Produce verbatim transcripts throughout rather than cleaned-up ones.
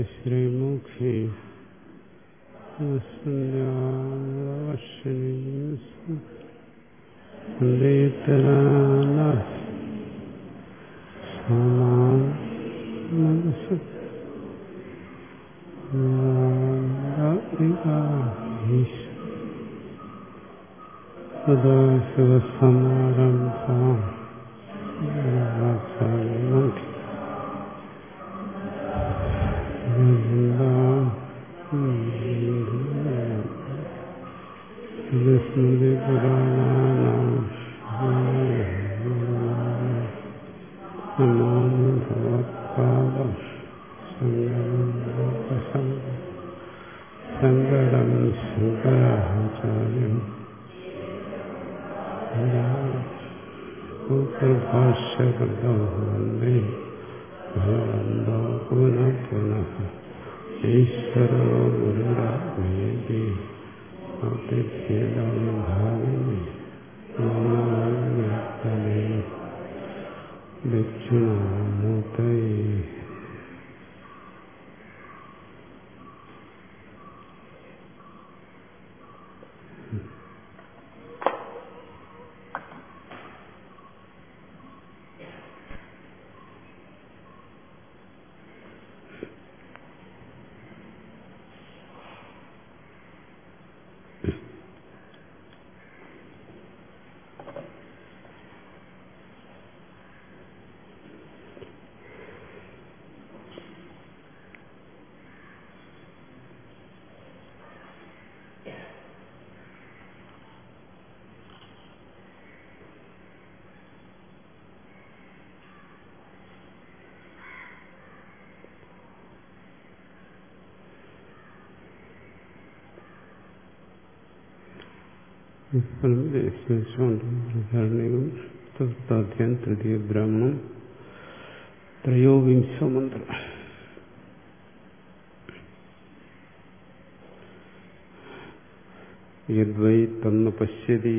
ശ്രീമുഖി ശിവസമാരംഭം സ്മൃതി പുരാണാനാം ഭഗവത്പാദം ശങ്കരം ശങ്കരാചാര്യം സൂത്രഭാഷ്യകൃതോ വന്ദേ ഭഗവന്തോ പുനഃ പുനഃ ഈശ്വരോ ഗുരുരാത്മേതി ഭാവിനി ദക്ഷിണാമൂർത്തയേ. ചതുർത്ഥാധ്യായം തൃതീയ ബ്രാഹ്മണം ത്രയോവിംശ മന്ത്രം. യദ്വൈ തന്ന പശ്യതി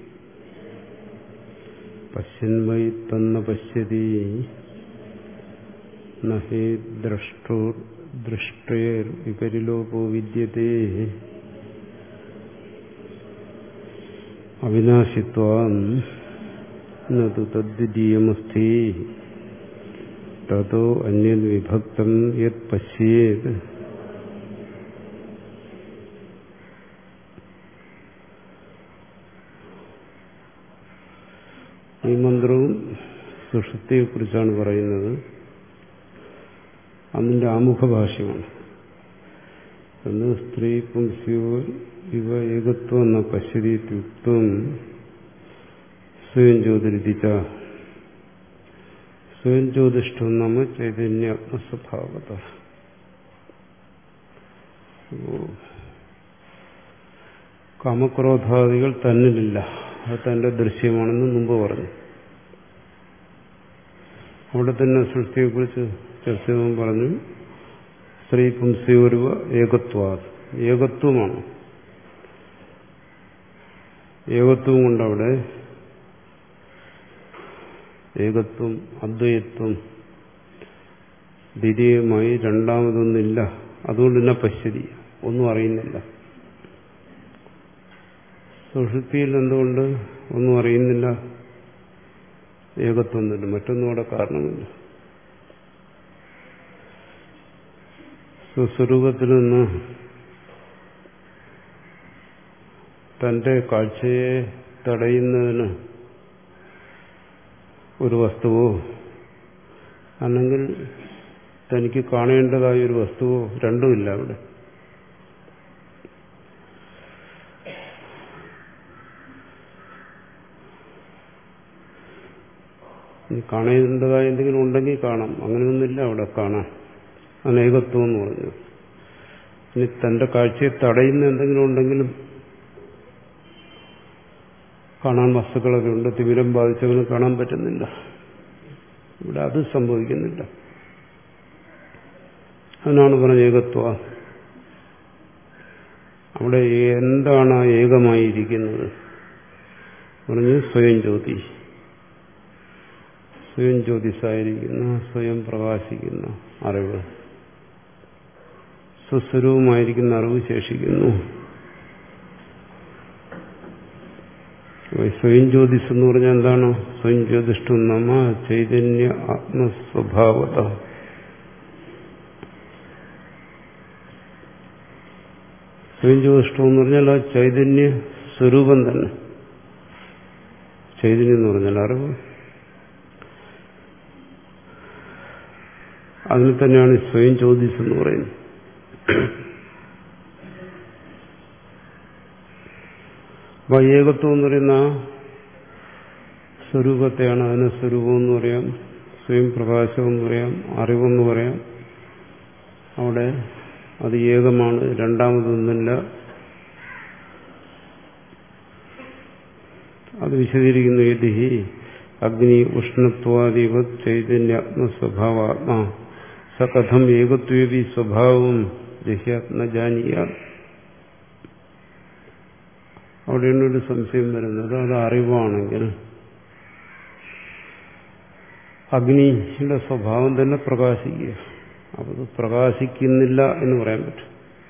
പശ്യൻ വൈ തന്ന പശ്യതി നഹി ദ്രഷ്ടോർ ദൃഷ്ടേർ വിപരിലോപോ വിദ്യതേ അവിനാശിത്വാൻ നതു തദ്ദ്വിതീയമസ്തി തതോ അന്യത് വിഭക്തം യത് പശ്യേത്. ഈ മന്ത്രവും സുഷുപ്തിയെക്കുറിച്ചാണ് പറയുന്നത്. അതിന്റെ ആമുഖഭാഷ്യമാണ്. എന്ന് സ്ത്രീ പുംസ്യോ ഇവ ഏകത്വം എന്ന പശ്യതീത്യുക്തം സ്വയം ജ്യോതിരിച്ച സ്വയം ജ്യോതിഷ്ടം നമ്മ ചൈതന്യാത്മസ്വഭാവത. കാമക്രോധാദികൾ തന്നിലില്ല, അത് തന്റെ ദൃശ്യമാണെന്ന് മുമ്പ് പറഞ്ഞു. അവിടെ തന്നെ സൃഷ്ടിയെക്കുറിച്ച് ചർച്ച ചെയ്യുമ്പോൾ പറഞ്ഞു സ്ത്രീ പുംസ്യോരുവ ഏകത്വാ, ഏകത്വമാണ്. ഏകത്വം കൊണ്ടവിടെ ഏകത്വം, അദ്വൈത്വം, ദ്വിതീയമായി രണ്ടാമതൊന്നില്ല. അതുകൊണ്ട് തന്നെ പശ്യതി, ഒന്നും അറിയുന്നില്ല. സുഷുപ്തിയിൽ എന്തുകൊണ്ട് ഒന്നും അറിയുന്നില്ല? ഏകത്വം തന്നെ, മറ്റൊന്നും അവിടെ കാരണമില്ല. സ്വസ്വരൂപത്തിൽ നിന്ന് തന്റെ കാഴ്ചയെ തടയുന്നതിന് ഒരു വസ്തുവോ അല്ലെങ്കിൽ തനിക്ക് കാണേണ്ടതായ ഒരു വസ്തുവോ രണ്ടുമില്ല അവിടെ. കാണേണ്ടതായ എന്തെങ്കിലും ഉണ്ടെങ്കിൽ കാണാം, അങ്ങനെയൊന്നുമില്ല അവിടെ കാണാൻ. അനേകത്വം എന്ന് പറഞ്ഞു. ഇനി തന്റെ കാഴ്ചയെ തടയുന്ന എന്തെങ്കിലും ഉണ്ടെങ്കിലും കാണാൻ വസ്തുക്കളൊക്കെ ഉണ്ട്. തിമിരം ബാധിച്ചവന് കാണാൻ പറ്റുന്നില്ല. ഇവിടെ അത് സംഭവിക്കുന്നില്ല. അതിനാണ് പറഞ്ഞ ഏകത്വ. അവിടെ എന്താണ് ഏകമായിരിക്കുന്നത്? പറഞ്ഞു സ്വയം ജ്യോതി. സ്വയം ജ്യോതിസായിരിക്കുന്ന, സ്വയം പ്രകാശിക്കുന്ന അറിവ്. സ്വസ്വരൂപമായിരിക്കുന്ന അറിവ് ശേഷിക്കുന്നു. സ്വയം ജ്യോതിസ് എന്ന് പറഞ്ഞാൽ എന്താണ്? സ്വയം ജ്യോതിഷ്ടം നമ്മ ചൈതന്യ ആത്മസ്വഭാവത. സ്വയം ജ്യോതിഷ്ടം എന്ന് പറഞ്ഞാൽ ആ ചൈതന്യ സ്വരൂപം തന്നെ. ചൈതന്യം എന്ന് പറഞ്ഞാൽ അറിവ്. അതിന് തന്നെയാണ് സ്വയം ജ്യോതിസ് എന്ന് പറയുന്നത്. അപ്പൊ ഏകത്വം എന്ന് പറയുന്ന സ്വരൂപത്തെയാണ് അതിന് സ്വരൂപം എന്ന് പറയാം, സ്വയം പ്രകാശം എന്ന് പറയാം, അറിവെന്ന് പറയാം. അവിടെ അത് ഏകമാണ്, രണ്ടാമതൊന്നുമില്ല. അത് വിശദീകരിക്കുന്നു. യതിഹി അഗ്നി ഉഷ്ണത്വാദിവ ചൈതന്യാത്മസ്വഭാവാത്മാ സകഥം ഏകത്വേപി സ്വഭാവം ജഹ്യാത്മ ജാനീയ. അവിടെയാണ് ഒരു സംശയം വരുന്നത്. അത് അറിവാണെങ്കിൽ അഗ്നിയുടെ സ്വഭാവം തന്നെ പ്രകാശിക്കുക. അപ്പോൾ അത് പ്രകാശിക്കുന്നില്ല എന്ന് പറയാൻ പറ്റും.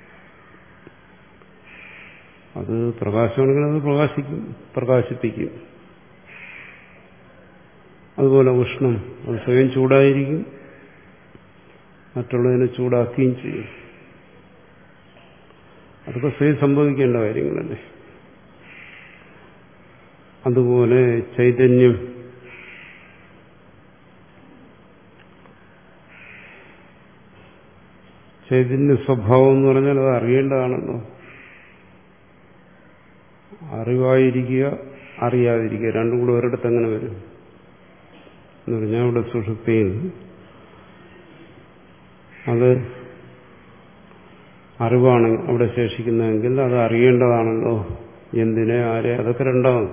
അത് പ്രകാശമാണെങ്കിൽ അത് പ്രകാശിക്കും, പ്രകാശിപ്പിക്കും. അതുപോലെ ഉഷ്ണം, അത് സ്വയം ചൂടായിരിക്കും, മറ്റുള്ളതിനെ ചൂടാക്കുകയും ചെയ്യും. അതൊക്കെ സ്വയം സംഭവിക്കേണ്ട കാര്യങ്ങളല്ലേ. അതുപോലെ ചൈതന്യം, ചൈതന്യ സ്വഭാവം എന്ന് പറഞ്ഞാൽ അത് അറിയേണ്ടതാണല്ലോ. അറിവായിരിക്കുക, അറിയാതിരിക്കുക, രണ്ടും കൂടെ ഒരിടത്ത് എങ്ങനെ വരും എന്ന് പറഞ്ഞാൽ അവിടെ സുഷുപ്തിയിൽ അത് അറിവാണ് അവിടെ ശേഷിക്കുന്നതെങ്കിൽ അത് അറിയേണ്ടതാണല്ലോ. എന്തിനെ, ആരെ, അതൊക്കെ രണ്ടാമത്.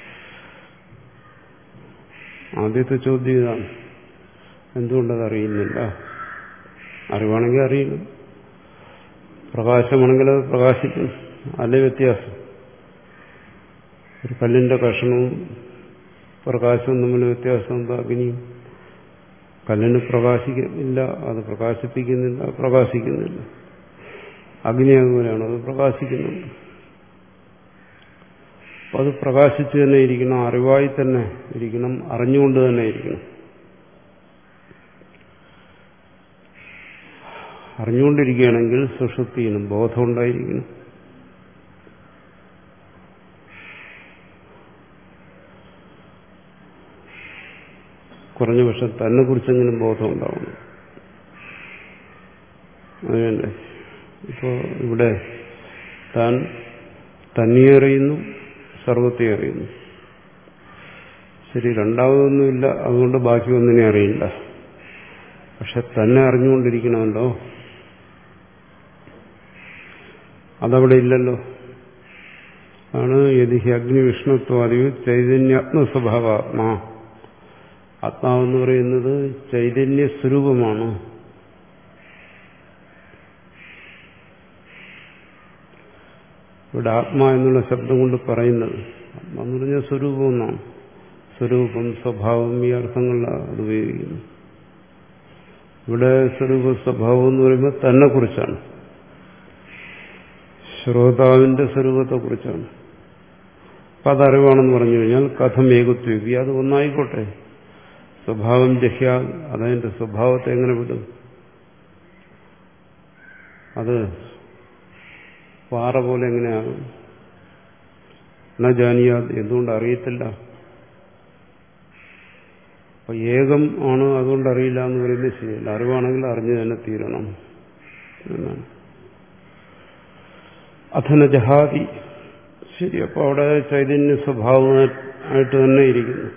ആദ്യത്തെ ചോദ്യം ഇതാണ്, എന്തുകൊണ്ടത് അറിയുന്നില്ല? അറിവാണെങ്കിൽ അറിയണം, പ്രകാശമാണെങ്കിൽ അത് പ്രകാശിക്കും. അല്ലേ വ്യത്യാസം? ഒരു കല്ലിന്റെ കഷണവും പ്രകാശവും തമ്മിൽ വ്യത്യാസം എന്താ? അഗ്നിയും കല്ലിന് പ്രകാശിക്കുന്നില്ല, അത് പ്രകാശിപ്പിക്കുന്നില്ല, പ്രകാശിക്കുന്നില്ല. അഗ്നി അതുപോലെയാണ്, അത് പ്രകാശിക്കുന്നുണ്ട്. അപ്പം അത് പ്രകാശിച്ചു തന്നെ ഇരിക്കണം, അറിവായി തന്നെ ഇരിക്കണം, അറിഞ്ഞുകൊണ്ട് തന്നെ ഇരിക്കണം. അറിഞ്ഞുകൊണ്ടിരിക്കുകയാണെങ്കിൽ സുഷുപ്തിയിലും ബോധം ഉണ്ടായിരിക്കണം. കുറഞ്ഞ പക്ഷം തന്നെ കുറിച്ചെങ്കിലും ബോധം ഉണ്ടാവണം. അങ്ങനെയല്ലേ? ഇപ്പോൾ ഇവിടെ താൻ തന്നെ അറിയുന്നു, സർവത്തെ അറിയുന്നു. ശരി, രണ്ടാമതൊന്നുമില്ല, അതുകൊണ്ട് ബാക്കി ഒന്നിനെ അറിയില്ല. പക്ഷെ തന്നെ അറിഞ്ഞുകൊണ്ടിരിക്കണമല്ലോ, അതവിടെ ഇല്ലല്ലോ. ആണ് യതിഹി അഗ്നി വിഷ്ണുത്വാദിയോ ചൈതന്യാത്മസ്വഭാവാത്മാ. ആത്മാവെന്ന് പറയുന്നത് ചൈതന്യ സ്വരൂപമാണ്. ഇവിടെ ആത്മാ എന്നുള്ള ശബ്ദം കൊണ്ട് പറയുന്നത് ആത്മാ എന്ന് പറഞ്ഞാൽ സ്വരൂപം എന്നാണ്. സ്വരൂപം, സ്വഭാവം, ഈ അർത്ഥങ്ങളിലാണ് അത് ഉപയോഗിക്കുന്നത്. ഇവിടെ സ്വരൂപ സ്വഭാവം എന്ന് പറയുമ്പോൾ തന്നെ കുറിച്ചാണ്, ശ്രോതാവിന്റെ സ്വരൂപത്തെക്കുറിച്ചാണ്. അപ്പം അതറിവാണെന്ന് പറഞ്ഞു കഴിഞ്ഞാൽ കഥം ഏകത്വി, അത് ഒന്നായിക്കോട്ടെ. സ്വഭാവം ജഹ്യ, അതതിന്റെ സ്വഭാവത്തെ എങ്ങനെ വിടും? അത് പാറ പോലെ എങ്ങനെയാകും? ന ജാനിയ, എന്തുകൊണ്ട് അറിയത്തില്ല? അപ്പൊ ഏകം ആണ്, അതുകൊണ്ട് അറിയില്ല എന്ന് പറയുന്നത് ശരിയല്ല. അറിവാണെങ്കിൽ അറിഞ്ഞു തന്നെ തീരണം എന്നാണ്. അഥന ജഹാതി, ശരി. അപ്പൊ അവിടെ ചൈതന്യ സ്വഭാവമായിട്ട് തന്നെ ഇരിക്കുന്നു,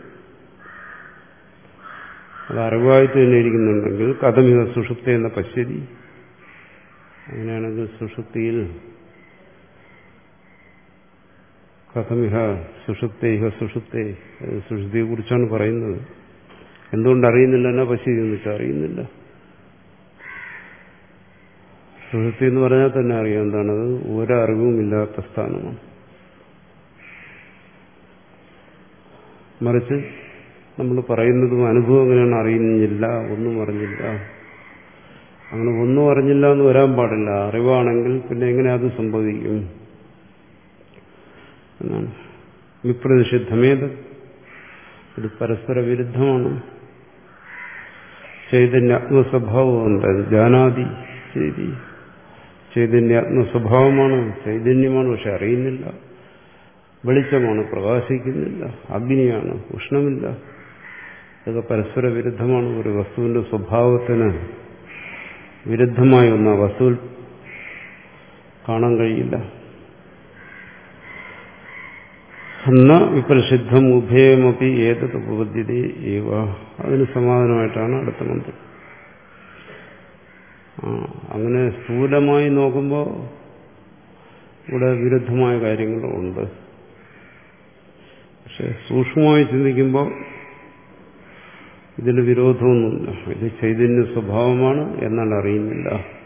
അത് അറിവായിട്ട് തന്നെ ഇരിക്കുന്നുണ്ടെങ്കിൽ കഥമിക സുഷുപ്തി എന്ന പശ്യതി. അങ്ങനെയാണെങ്കിൽ സുഷുപ്തിയിൽ കഥമിഹ സുഷുപ്തേ ഇഹ സുഷുപ്തേ, സുഷുപ്തിയെ കുറിച്ചാണ് പറയുന്നത്. എന്തുകൊണ്ട് അറിയുന്നില്ല എന്നാ പശ്യതി എന്ന് വെച്ചാൽ അറിയുന്നില്ല. സുഷുപ്തി എന്ന് പറഞ്ഞാൽ തന്നെ അറിയാം എന്താണത്, ഒരറിവും ഇല്ലാത്ത സ്ഥാനമാണ്. മറിച്ച് നമ്മൾ പറയുന്നതും അനുഭവം എങ്ങനെയാണ്, അറിയുന്നില്ല, ഒന്നും അറിഞ്ഞില്ല. അങ്ങനെ ഒന്നും അറിഞ്ഞില്ല എന്ന് വരാൻ പാടില്ല. അറിവാണെങ്കിൽ പിന്നെ എങ്ങനെ അത് സംഭവിക്കും എന്നാണ്. വിപ്രതിഷിദ്ധമേത്, ഇത് പരസ്പര വിരുദ്ധമാണ്. ചൈതന്യാത്മസ്വഭാവം എന്തായത്? ജാനാതി ചെയ്തി, ചൈതന്യാത്മസ്വഭാവമാണ്, ചൈതന്യമാണ്, പക്ഷെ അറിയുന്നില്ല. വെളിച്ചമാണ്, പ്രകാശിക്കുന്നില്ല. അഗ്നിയാണ്, ഉഷ്ണമില്ല. ഇതൊക്കെ പരസ്പര വിരുദ്ധമാണ്. ഒരു വസ്തുവിന്റെ സ്വഭാവത്തിന് വിരുദ്ധമായ ഒന്ന് ആ വസ്തുവിൽ കാണാൻ കഴിയില്ല. എന്ന വിപ്രസിദ്ധം ഉഭയമപി ഏതത് ഉപപദ്ധ്യത ഏവ. അതിന് സമാധാനമായിട്ടാണ് അടുത്ത മന്ത്രം. ആ അങ്ങനെ സ്ഥൂലമായി നോക്കുമ്പോൾ ഇവിടെ വിരുദ്ധമായ കാര്യങ്ങളുണ്ട്. പക്ഷെ സൂക്ഷ്മമായി ചിന്തിക്കുമ്പോൾ ഇതിൽ വിരോധമൊന്നുമില്ല. ഇത് ചൈതന്യ സ്വഭാവമാണ്, എന്നാൽ അറിയുന്നില്ല.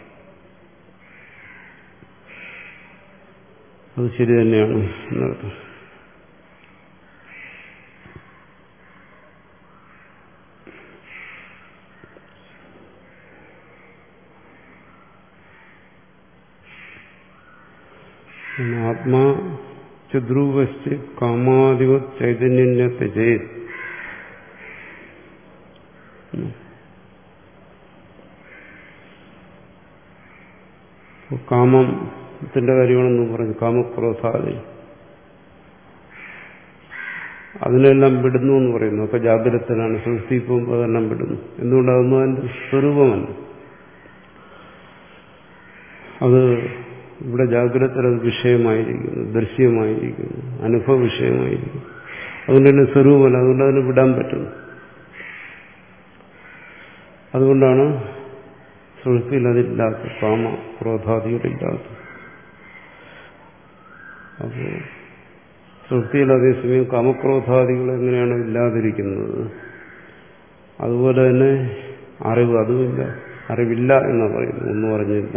അത് ശരി തന്നെയാണ് എന്നർത്ഥം. ആത്മാ ചദ്രൂപശ്ച കാമാധിപത് ചൈതന്യത്തെ ചെയ്ത് കാമത്തിന്റെ കാര്യമാണെന്ന് പറഞ്ഞു. കാമക്രോധാദി അതിനെല്ലാം വിടുന്നു എന്ന് പറയുന്നു. ഒക്കെ ജാഗ്രതത്തിലാണ്. സുഷുപ്തി പോകുമ്പോൾ അതെല്ലാം വിടുന്നു. എന്തുകൊണ്ടാകുന്നു? അതിന്റെ സ്വരൂപമല്ല. അത് ഇവിടെ ജാഗ്രത വിഷയമായിരിക്കുന്നു, ദൃശ്യമായിരിക്കുന്നു, അനുഭവ വിഷയമായിരിക്കുന്നു. അതുകൊണ്ട് തന്നെ സ്വരൂപമല്ല. അതുകൊണ്ട് അതിന് വിടാൻ പറ്റുന്നു. അതുകൊണ്ടാണ് സുഷുപ്തിയിൽ അതില്ലാത്ത, കാമ ക്രോധാദികളില്ലാത്ത. അപ്പോൾ സുഷുപ്തിയിൽ അതേസമയം കാമക്രോധാദികൾ എങ്ങനെയാണ് ഇല്ലാതിരിക്കുന്നത്, അതുപോലെ തന്നെ അറിവ് അതുമില്ല. അറിവില്ല എന്ന് പറയുന്നു, ഒന്നും അറിഞ്ഞില്ല.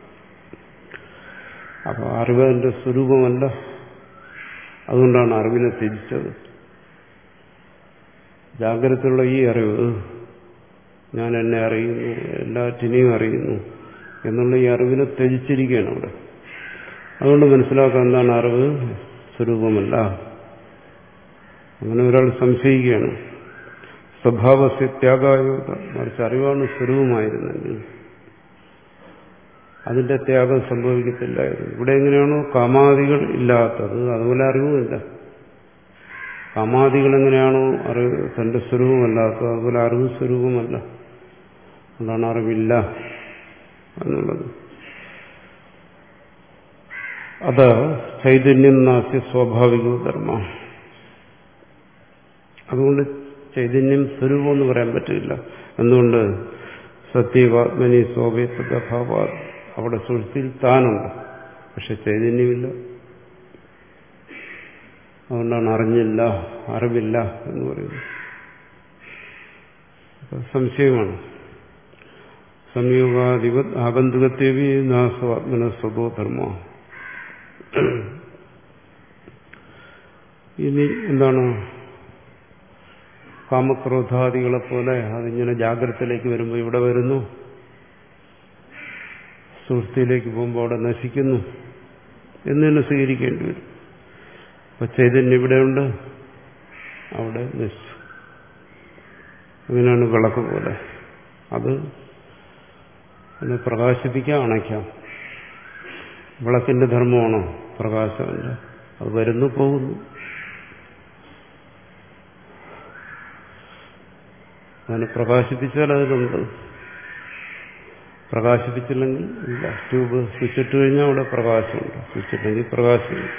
അപ്പോൾ അറിവ് അതിന്റെ സ്വരൂപമല്ല. അതുകൊണ്ടാണ് അറിവിനെ ത്യജിച്ചത്. ജാഗ്രതയുള്ള ഈ അറിവ്, ഞാൻ എന്നെ അറിയുന്നു, എല്ലാറ്റിനെയും അറിയുന്നു എന്നുള്ള ഈ അറിവിനെ ത്യജിച്ചിരിക്കുകയാണ് അവിടെ. അതുകൊണ്ട് മനസ്സിലാക്കാൻ എന്താണ്? അറിവ് സ്വരൂപമല്ല. അങ്ങനെ ഒരാൾ സംശയിക്കുകയാണ്. സ്വഭാവസ്യ ത്യാഗായോത, മറിച്ച് അറിവാണ് സ്വരൂപമായിരുന്നെങ്കിൽ അതിന്റെ ത്യാഗം സംഭവിക്കത്തില്ലായിരുന്നു. ഇവിടെ എങ്ങനെയാണോ കാമാദികൾ ഇല്ലാത്തത്, അതുപോലെ അറിവുമില്ല. കാമാദികൾ എങ്ങനെയാണോ അറിവ് തന്റെ സ്വരൂപമല്ലാത്തത്, അതുപോലെ അറിവ് സ്വരൂപമല്ല. അതുകൊണ്ടാണ് അറിവില്ല എന്നുള്ളത്. അത് ചൈതന്യം നാസ്യ സ്വാഭാവിക ധർമ്മ. അതുകൊണ്ട് ചൈതന്യം സ്വരൂപം എന്ന് പറയാൻ പറ്റില്ല. എന്തുകൊണ്ട്? സത്യവാത്മനി സ്വാഭേതഭാവ. അവിടെ സുഷുപ്തിയിൽ താനുണ്ട്, പക്ഷെ ചൈതന്യമില്ല. അതുകൊണ്ടാണ് അറിഞ്ഞില്ല, അറിവില്ല എന്ന് പറയുന്നത്. സംശയമാണ്. സംയോഗാധിപത് ആഗന്തുകത്തേവി നാസ്വാത്മന സ്വതോ ധർമ്മ. ഇനി എന്താണ്? കാമക്രോധാദികളെ പോലെ അതിങ്ങനെ ജാഗ്രതയിലേക്ക് വരുമ്പോൾ ഇവിടെ വരുന്നു, സുഷുപ്തിയിലേക്ക് പോകുമ്പോൾ അവിടെ നശിക്കുന്നു എന്ന് തന്നെ സ്വീകരിക്കേണ്ടി വരും. അപ്പൊ ചൈതന്യം ഇവിടെയുണ്ട്, അവിടെ നശിച്ചു. അങ്ങനെയാണ് വിളക്ക് പോലെ. അത് അതിനെ പ്രകാശിപ്പിക്കാം, അണയ്ക്കാം. വിളക്കിന്റെ ധർമ്മമാണോ പ്രകാശമല്ല. അത് വരുന്നു, പോകുന്നു. അതിനെ പ്രകാശിപ്പിച്ചാൽ അതിലുണ്ട്, പ്രകാശിപ്പിച്ചില്ലെങ്കിൽ ഇല്ല. ട്യൂബ് സ്വിച്ചിട്ട് കഴിഞ്ഞാൽ അവിടെ പ്രകാശമുണ്ട്, സ്വിച്ചിട്ടെങ്കിൽ പ്രകാശമില്ല.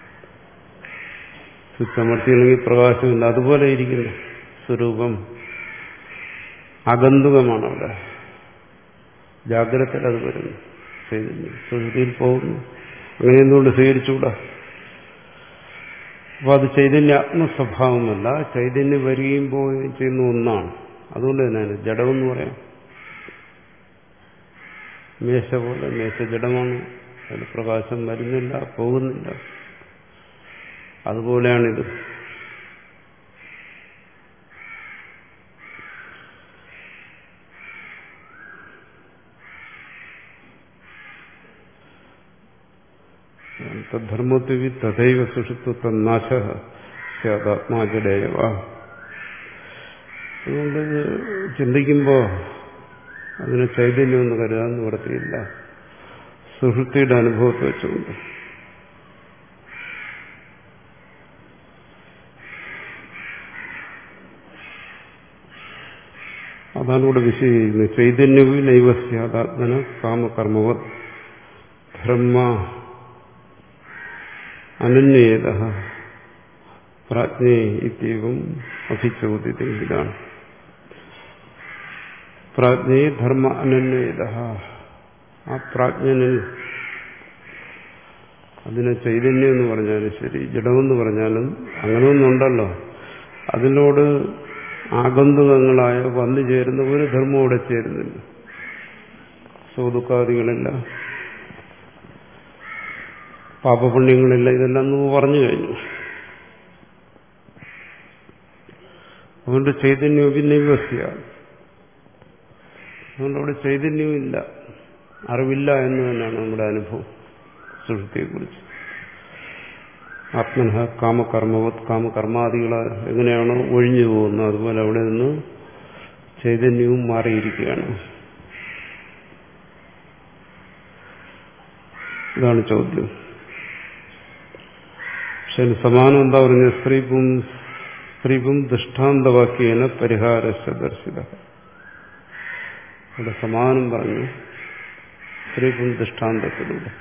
സ്വിച്ച് അമർത്തിയില്ലെങ്കിൽ പ്രകാശമില്ല. അതുപോലെ ഇരിക്കുന്നു സ്വരൂപം. ആഗന്തുകമാണ് അവിടെ. ജാഗ്രതയിൽ അത് വരുന്നു, സുഷുപ്തിയിൽ പോകുന്നു. അങ്ങനെ എന്തുകൊണ്ട് സ്വീകരിച്ചുകൂടാ? അപ്പോൾ അത് ചൈതന്യ ആത്മസ്വഭാവമല്ല, ചൈതന്യം വരികയും പോവുകയും ചെയ്യുന്ന ഒന്നാണ്. അതുകൊണ്ട് തന്നെയാണ് ജഡമെന്ന് പറയാം. മേശ പോലെ, മേശ ജഡമാണ്, അതിൽ പ്രകാശം വരുന്നില്ല, പോകുന്നില്ല. അതുപോലെയാണിത്. തദ്ധർമ്മത്വി തഥൈവ സുഷുപ്തു തന്നാശ സ്യാദാത്മാജടേവ. അതുകൊണ്ട് ചിന്തിക്കുമ്പോൾ അതിന് ചൈതന്യമൊന്നും കരുതാൻ നിവൃത്തിയില്ല, സുഷുപ്തിയുടെ അനുഭവത്തെ വെച്ചുകൊണ്ട്. അതാണ് ഇവിടെ വിശദീകരിക്കുന്നത്. ചൈതന്യവും നൈവസ്യാദാത്മന കാമകർമ്മവത് ധർമ്മ അനന്യേത പ്രാജ്ഞേ ഇത്യവും അഭിചോദിത. ഇതാണ് പ്രാജ്ഞേ ധർമ്മ അനന്യേത. ആ പ്രാജ്ഞനിൽ, അതിനെ ചൈതന്യം എന്ന് പറഞ്ഞാലും ശരി, ജഡമെന്ന് പറഞ്ഞാലും അങ്ങനെ ഒന്നുണ്ടല്ലോ, അതിനോട് ആഗന്തുകങ്ങളായ വന്നു ചേരുന്ന ഒരു ധർമ്മം അവിടെ ചേരുന്നില്ല. സുഖദുഃഖാദികളില്ല, പാപപുണ്യങ്ങളില്ല, ഇതെല്ലാം നമ്മൾ പറഞ്ഞു കഴിഞ്ഞു. അതുകൊണ്ട് ചൈതന്യം നൈവസ്യ. അതുകൊണ്ട് അവിടെ ചൈതന്യവും ഇല്ല, അറിവില്ല എന്ന് തന്നെയാണ് നമ്മുടെ അനുഭവം സുഷുപ്തിയെക്കുറിച്ച്. ആത്മന കാമകർമ്മവത്, കാമകർമാദികൾ എങ്ങനെയാണോ ഒഴിഞ്ഞു പോകുന്നത് അതുപോലെ അവിടെ നിന്ന് ചൈതന്യവും മാറിയിരിക്കുകയാണ്. ഇതാണ് ചോദ്യം. പക്ഷെ സമാനം എന്താ പറഞ്ഞത്? സ്ത്രീപും സ്ത്രീപും ദൃഷ്ടാന്തവാക്യേന പരിഹാരശ്ച ദർശിത. ഇവിടെ സമാനം പറഞ്ഞു, സ്ത്രീപും ദൃഷ്ടാന്തത്തിലൂടെ.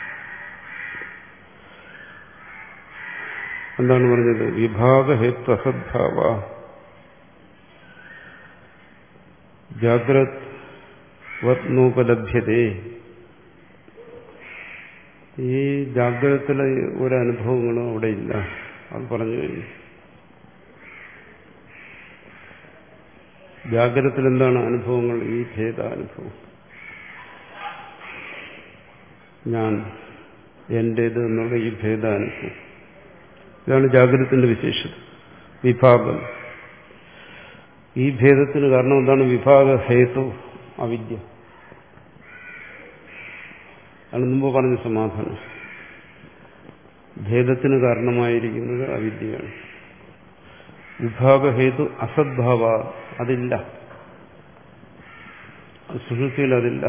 എന്താണ് പറഞ്ഞത്? വിഭാഗഹേത്വ അസദ്ഭാവ ജാഗ്രത് വത്നോപലഭ്യതേ. ഈ ജാഗ്രതത്തിലെ ഒരനുഭവങ്ങളും അവിടെ ഇല്ല, അത് പറഞ്ഞു കഴിഞ്ഞു. ജാഗ്രതത്തിൽ എന്താണ് അനുഭവങ്ങൾ? ഈ ഭേദാനുഭവം, ഞാൻ, എന്റേത് എന്നുള്ള ഈ ഭേദാനുഭവം. ഇതാണ് ജാഗ്രതത്തിന്റെ വിശേഷത. വിഭാഗം, ഈ ഭേദത്തിന് കാരണം എന്താണ്? വിഭാഗ ഹേതു അവിദ്യ. ആണ് മുമ്പ് പറഞ്ഞ സമാധാനം. ഭേദത്തിന് കാരണമായിരിക്കുന്നത് അവിദ്യയാണ്. വിഭാഗഹേതു അസദ്ഭാവ, അതില്ല, സുഷുപ്തിയിൽ അതില്ല.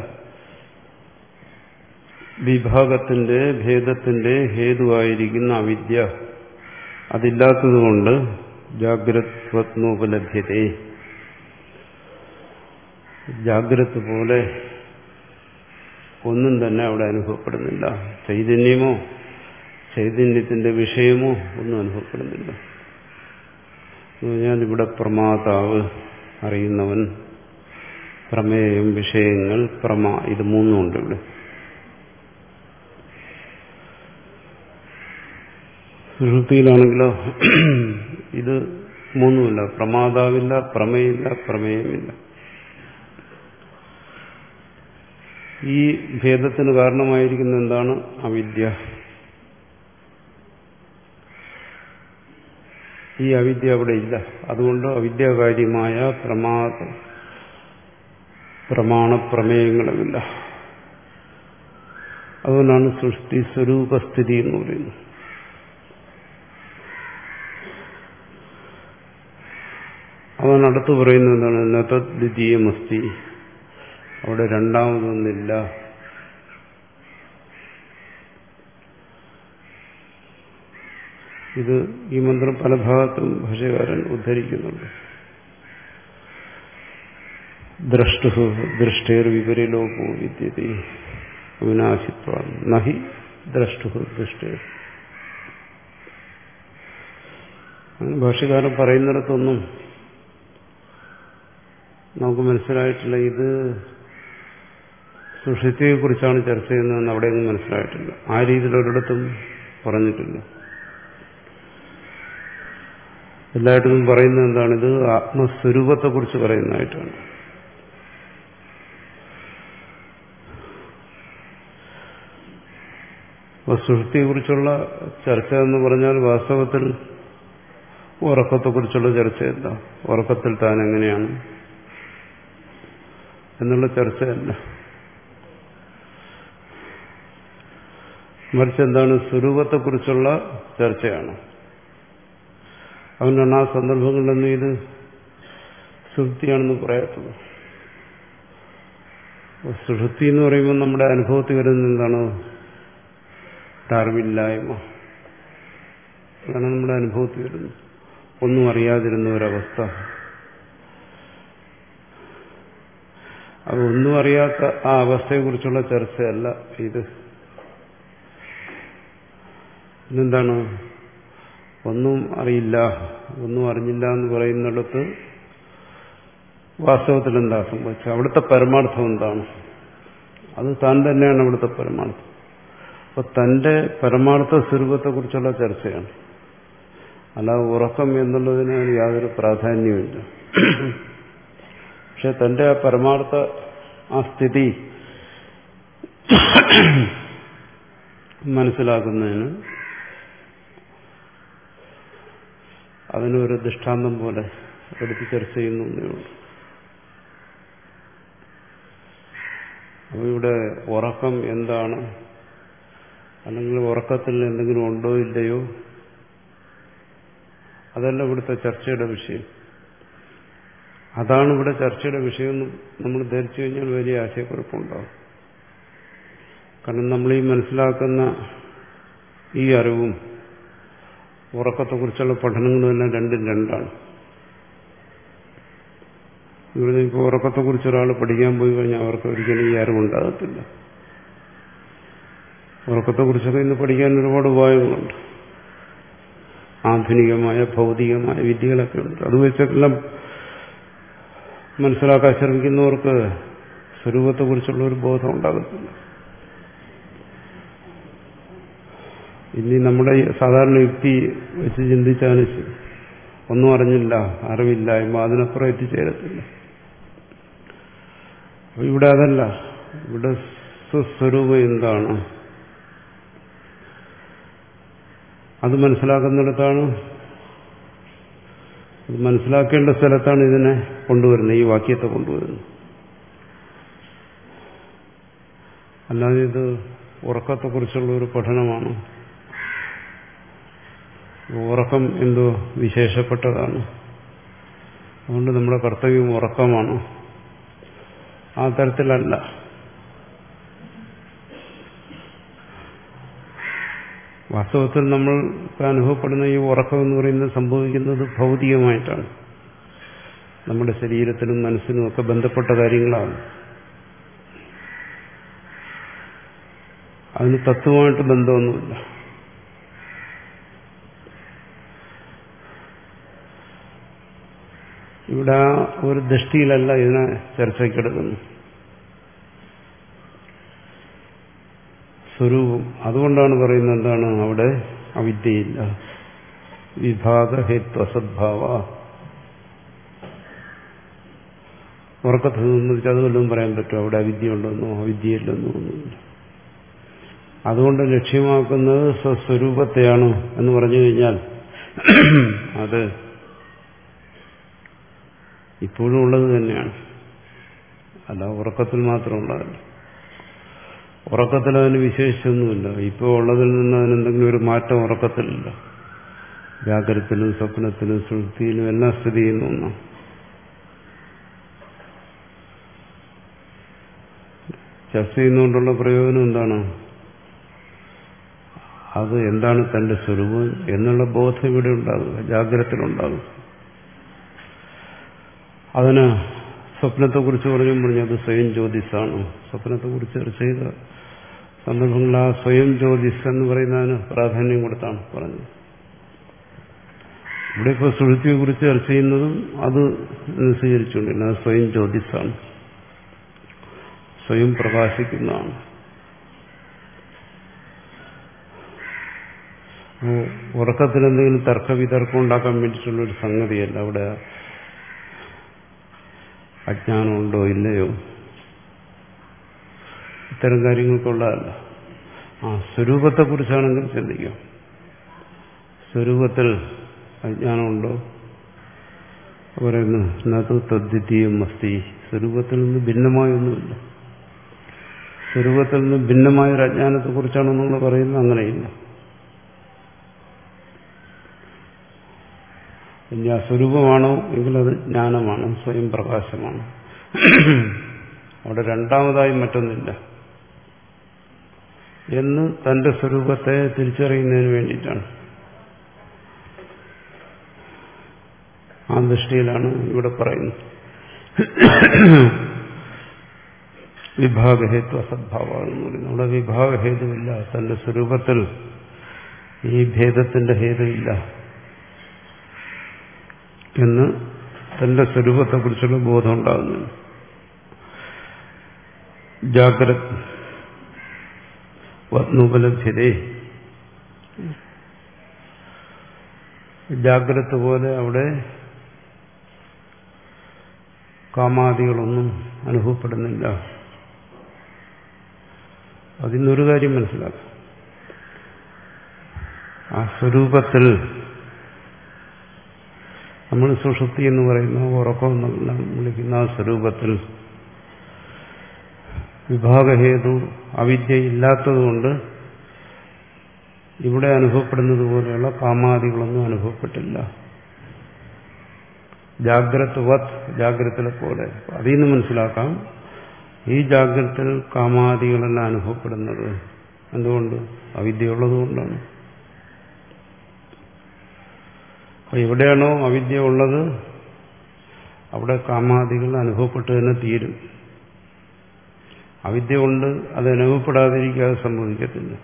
വിഭാഗത്തിന്റെ, ഭേദത്തിന്റെ ഹേതുവായിരിക്കുന്ന അവിദ്യ അതില്ലാത്തതുകൊണ്ട് ജാഗ്രത്വത്നോപലഭ്യതേ, ജാഗ്രത പോലെ ഒന്നും തന്നെ അവിടെ അനുഭവപ്പെടുന്നില്ല. ചൈതന്യമോ ചൈതന്യത്തിന്റെ വിഷയമോ ഒന്നും അനുഭവപ്പെടുന്നില്ല. ഞാൻ ഇവിടെ പ്രമാതാവ്, അറിയുന്നവൻ, പ്രമേയം, വിഷയങ്ങൾ, പ്രമ, ഇത് മൂന്നുമുണ്ട് ഇവിടെ. സുഷുപ്തിയിലാണെങ്കിലോ ഇത് മൂന്നുമില്ല, പ്രമാതാവില്ല, പ്രമേയില്ല, പ്രമേയമില്ല. ഈ ഭേദത്തിന് കാരണമായിരിക്കുന്ന എന്താണ്? അവിദ്യ. ഈ അവിദ്യ അവിടെ ഇല്ല. അതുകൊണ്ട് അവിദ്യാകാര്യമായ പ്രമാദ പ്രമാണപ്രമേയങ്ങളുമില്ല. അതുകൊണ്ടാണ് സൃഷ്ടി സ്വരൂപസ്ഥിതി എന്ന് പറയുന്നത്. അതാണ് അടുത്ത് പറയുന്നത് എന്താണ്? നതദ്വിതീയമസ്തി, അവിടെ രണ്ടാമതൊന്നില്ല. ഇത് ഈ മന്ത്രം പല ഭാഗത്തും ഭാഷ്യകാരൻ ഉദ്ധരിക്കുന്നുണ്ട്. ദ്രഷ്ടു ദൃഷ്ടേർ വിപരീലോപോ വിദ്യത്തെ വിനാശിത്വ നഹി ദ്രഷ്ടു ദൃഷ്ടേർ. ഭാഷ്യകാരൻ പറയുന്നിടത്തൊന്നും നമുക്ക് മനസ്സിലായിട്ടില്ല ഇത് സുഷുപ്തിയെക്കുറിച്ചാണ് ചർച്ച ചെയ്യുന്നതെന്ന് അവിടെയൊന്നും മനസ്സിലായിട്ടില്ല. ആ രീതിയിൽ ഒരിടത്തും പറഞ്ഞിട്ടില്ല. എല്ലായിടത്തും പറയുന്നത് എന്താണിത്? ആത്മസ്വരൂപത്തെക്കുറിച്ച് പറയുന്നതായിട്ടാണ്. അപ്പോൾ സുഷുപ്തിയെക്കുറിച്ചുള്ള ചർച്ച എന്ന് പറഞ്ഞാൽ വാസ്തവത്തിൽ ഉറക്കത്തെക്കുറിച്ചുള്ള ചർച്ചയല്ല. ഉറക്കത്തിൽ താൻ എങ്ങനെയാണ് എന്നുള്ള ചർച്ചയല്ല. മറിച്ച് എന്താണ് സ്വരൂപത്തെക്കുറിച്ചുള്ള ചർച്ചയാണ്. അതുകൊണ്ടാണ് ആ സന്ദർഭങ്ങളിലൊന്നും ഇത് സുഷുപ്തിയാണെന്ന് പറയാത്തത്. സുഷുപ്തി എന്ന് പറയുമ്പോൾ നമ്മുടെ അനുഭവത്തിൽ വരുന്ന എന്താണ്? അറിവില്ലായ്മ. അതാണ് നമ്മുടെ അനുഭവത്തിൽ വരുന്നത്. ഒന്നും അറിയാതിരുന്ന ഒരവസ്ഥ. അത് ഒന്നും അറിയാത്ത ആ അവസ്ഥയെക്കുറിച്ചുള്ള ചർച്ചയല്ല ഇത്. ഇതെന്താണ്? ഒന്നും അറിയില്ല, ഒന്നും അറിഞ്ഞില്ല എന്ന് പറയുന്നിടത്ത് വാസ്തവത്തിൽ എന്താ സംഭവിച്ചത്? അവിടുത്തെ പരമാർത്ഥം എന്താണ്? അത് താൻ തന്നെയാണ് അവിടുത്തെ പരമാർത്ഥം. അപ്പൊ തന്റെ പരമാർത്ഥ സ്വരൂപത്തെക്കുറിച്ചുള്ള ചർച്ചയാണ്. അല്ലാതെ ഉറക്കം എന്നുള്ളതിന് യാതൊരു പ്രാധാന്യവുമില്ല. പക്ഷെ തന്റെ ആ പരമാർത്ഥ ആ സ്ഥിതി മനസ്സിലാക്കുന്നതിന് അതിനൊരു ദൃഷ്ടാന്തം പോലെ എടുത്ത് ചർച്ച ചെയ്യുന്നേ ഉള്ളൂ. അപ്പോൾ ഇവിടെ ഉറക്കം എന്താണ്, അല്ലെങ്കിൽ ഉറക്കത്തിൽ എന്തെങ്കിലും ഉണ്ടോ ഇല്ലയോ, അതല്ല ഇവിടുത്തെ ചർച്ചയുടെ വിഷയം. അതാണ് ഇവിടെ ചർച്ചയുടെ വിഷയം നമ്മൾ ധരിച്ചു കഴിഞ്ഞാൽ വലിയ ആശയക്കുഴപ്പമുണ്ടാകും. കാരണം നമ്മൾ ഈ മനസ്സിലാക്കുന്ന ഈ അറിവും ഉറക്കത്തെക്കുറിച്ചുള്ള പഠനങ്ങളും എല്ലാം രണ്ടും രണ്ടാണ്. ഇവിടെ ഇപ്പോൾ ഉറക്കത്തെക്കുറിച്ച് ഒരാൾ പഠിക്കാൻ പോയി കഴിഞ്ഞാൽ അവർക്ക് ഒരിക്കലും ഈ അറിവുണ്ടാകത്തില്ല. ഉറക്കത്തെക്കുറിച്ചൊക്കെ ഇന്ന് പഠിക്കാൻ ഒരുപാട് ഉപായങ്ങളുണ്ട്. ആധുനികമായ ഭൗതികമായ വിദ്യകളൊക്കെ ഉണ്ട്. അത് വെച്ചെല്ലാം മനസ്സിലാക്കാൻ ശ്രമിക്കുന്നവർക്ക് സ്വരൂപത്തെക്കുറിച്ചുള്ള ഒരു ബോധം ഉണ്ടാകത്തില്ല. ഇനി നമ്മുടെ സാധാരണ യുക്തി വെച്ച് ചിന്തിച്ചാലും ശരി, ഒന്നും അറിഞ്ഞില്ല, അറിവില്ലായ്മ, അതിനപ്പുറം എത്തിച്ചേരത്തില്ല. അപ്പൊ ഇവിടെ അതല്ല. ഇവിടെ സ്വസ്വരൂപം എന്താണ് അത് മനസ്സിലാക്കുന്നിടത്താണ്, അത് മനസ്സിലാക്കേണ്ട സ്ഥലത്താണ് ഇതിനെ കൊണ്ടുവരുന്നത്, ഈ വാക്യത്തെ കൊണ്ടുവരുന്നത്. അല്ലാതെ ഇത് ഉറക്കത്തെക്കുറിച്ചുള്ള ഒരു പഠനമാണ്. ഉറക്കം എന്തോ വിശേഷപ്പെട്ടതാണ്, അതുകൊണ്ട് നമ്മുടെ കർത്തവ്യം ഉറക്കമാണ്, ആ തരത്തിലല്ല. വാസ്തവത്തിൽ നമ്മൾക്ക് അനുഭവപ്പെടുന്ന ഈ ഉറക്കം എന്ന് പറയുന്നത് സംഭവിക്കുന്നത് ഭൗതികമായിട്ടാണ്. നമ്മുടെ ശരീരത്തിനും മനസ്സിനും ഒക്കെ ബന്ധപ്പെട്ട കാര്യങ്ങളാണ്. അതിന് തത്വമായിട്ട് ബന്ധമൊന്നുമില്ല. ഇവിടെ ആ ഒരു ദൃഷ്ടിയിലല്ല ഇതിനെ ചർച്ചയ്ക്കെടുക്കുന്നു. സ്വരൂപം. അതുകൊണ്ടാണ് പറയുന്നത് എന്താണ്? അവിടെ അവിദ്യയില്ല. വിഭാഗഹേത്വ അസദ്ഭാവ. ഉറക്കത്തിൽ നിന്ന് അത് വല്ലതും പറയാൻ പറ്റുമോ? അവിടെ അവിദ്യ ഉണ്ടെന്നോ അവിദ്യയില്ലെന്നോ ഒന്നുമില്ല. അതുകൊണ്ട് ലക്ഷ്യമാക്കുന്നത് സ്വസ്വരൂപത്തെയാണ് എന്ന് പറഞ്ഞു കഴിഞ്ഞാൽ അത് ഇപ്പോഴും ഉള്ളത് തന്നെയാണ്, അല്ല ഉറക്കത്തിൽ മാത്രമുള്ളതല്ല. ഉറക്കത്തിൽ അതിന് വിശേഷിച്ചൊന്നുമില്ല. ഇപ്പോൾ ഉള്ളതിൽ നിന്ന് അതിനെന്തെങ്കിലും ഒരു മാറ്റം ഉറക്കത്തിലില്ല. ജാഗ്രതത്തിലും സ്വപ്നത്തിലും സുഷുപ്തിയിലും എല്ലാം സ്ഥിതി ചെയ്യുന്ന ഒന്നാണ്. ചർച്ച ചെയ്യുന്നതുകൊണ്ടുള്ള പ്രയോജനം എന്താണ്? അത് എന്താണ് തന്റെ സ്വരൂപം എന്നുള്ള ബോധം ഇവിടെ ഉണ്ടാകുക, ജാഗ്രതത്തിലുണ്ടാകും. അതിന് സ്വപ്നത്തെക്കുറിച്ച് പറഞ്ഞു പറഞ്ഞത് സ്വയം ജ്യോതിസാണ്. സ്വപ്നത്തെക്കുറിച്ച് ചർച്ച ചെയ്ത സന്ദർഭങ്ങളിൽ ആ സ്വയം ജ്യോതിസ് എന്ന് പറയുന്നതിന് പ്രാധാന്യം കൊടുത്താണ് പറഞ്ഞത്. ഇവിടെ ഇപ്പോൾ സുഷുപ്തിയെ കുറിച്ച് ചർച്ച ചെയ്യുന്നതും അത് സ്വീകരിച്ചുകൊണ്ടില്ല. അത് സ്വയം ജ്യോതിസാണ്, സ്വയം പ്രകാശിക്കുന്നതാണ്. ഉറക്കത്തിൽ എന്തെങ്കിലും തർക്കവിതർക്കം ഉണ്ടാക്കാൻ വേണ്ടിയിട്ടുള്ളൊരു സംഗതിയല്ല. അവിടെ അജ്ഞാനമുണ്ടോ ഇല്ലയോ ഇത്തരം കാര്യങ്ങൾക്കുള്ളതല്ല. ആ സ്വരൂപത്തെക്കുറിച്ചാണെങ്കിൽ ചിന്തിക്കാം. സ്വരൂപത്തിൽ അജ്ഞാനമുണ്ടോ? പറയുന്നു നതു തദ്വിതീയം അസ്തി. സ്വരൂപത്തിൽ നിന്ന് ഭിന്നമായൊന്നുമില്ല. സ്വരൂപത്തിൽ നിന്ന് ഭിന്നമായ ഒരു അജ്ഞാനത്തെക്കുറിച്ചാണ് നമ്മൾ പറയുന്നത്. അങ്ങനെയില്ല. ഇനി അസ്വരൂപമാണോ എങ്കിൽ അത് ജ്ഞാനമാണ്, സ്വയം പ്രകാശമാണ്. അവിടെ രണ്ടാമതായി മറ്റൊന്നില്ല എന്ന് തന്റെ സ്വരൂപത്തെ തിരിച്ചറിയുന്നതിന് വേണ്ടിയിട്ടാണ്. ആ ദൃഷ്ടിയിലാണ് ഇവിടെ പറയുന്നത്. വിഭാഗഹേതു അസദ്ഭാവം എന്ന് പറയുന്നത്. അവിടെ വിഭാഗഹേതുവില്ല. തന്റെ സ്വരൂപത്തിൽ ഈ ഭേദത്തിന്റെ ഹേതുവില്ല എന്ന് തന്റെ സ്വരൂപത്തെക്കുറിച്ചുള്ള ബോധം ഉണ്ടാകുന്നു. ജാഗ്രത് വത്നുപലഭ്യതേ, ജാഗ്രത പോലെ അവിടെ കാമാദികളൊന്നും അനുഭവപ്പെടുന്നില്ല. അതിനൊരു കാര്യം മനസ്സിലാക്കാം. ആ സ്വരൂപത്തിൽ നമ്മൾ സുഷുപ്തി എന്ന് പറയുന്ന ഉറക്കം എന്ന് വിളിക്കുന്ന ആ സ്വരൂപത്തിൽ വിഭാഗഹേതു അവിദ്യ ഇല്ലാത്തതുകൊണ്ട് ഇവിടെ അനുഭവപ്പെടുന്നത് പോലെയുള്ള കാമാദികളൊന്നും അനുഭവപ്പെട്ടില്ല. ജാഗ്രത് വത്, ജാഗ്രതയിലെ പോലെ. അതിൽ നിന്ന് മനസ്സിലാക്കാം ഈ ജാഗ്രതയിൽ കാമാദികളെല്ലാം അനുഭവപ്പെടുന്നത് എന്തുകൊണ്ട്? അവിദ്യയുള്ളതുകൊണ്ടാണ്. അപ്പൊ എവിടെയാണോ അവിദ്യ ഉള്ളത് അവിടെ കാമാദികൾ അനുഭവപ്പെട്ട് തന്നെ തീരും. അവിദ്യ കൊണ്ട് അത് അനുഭവപ്പെടാതിരിക്കാതെ സംഭവിക്കത്തില്ല.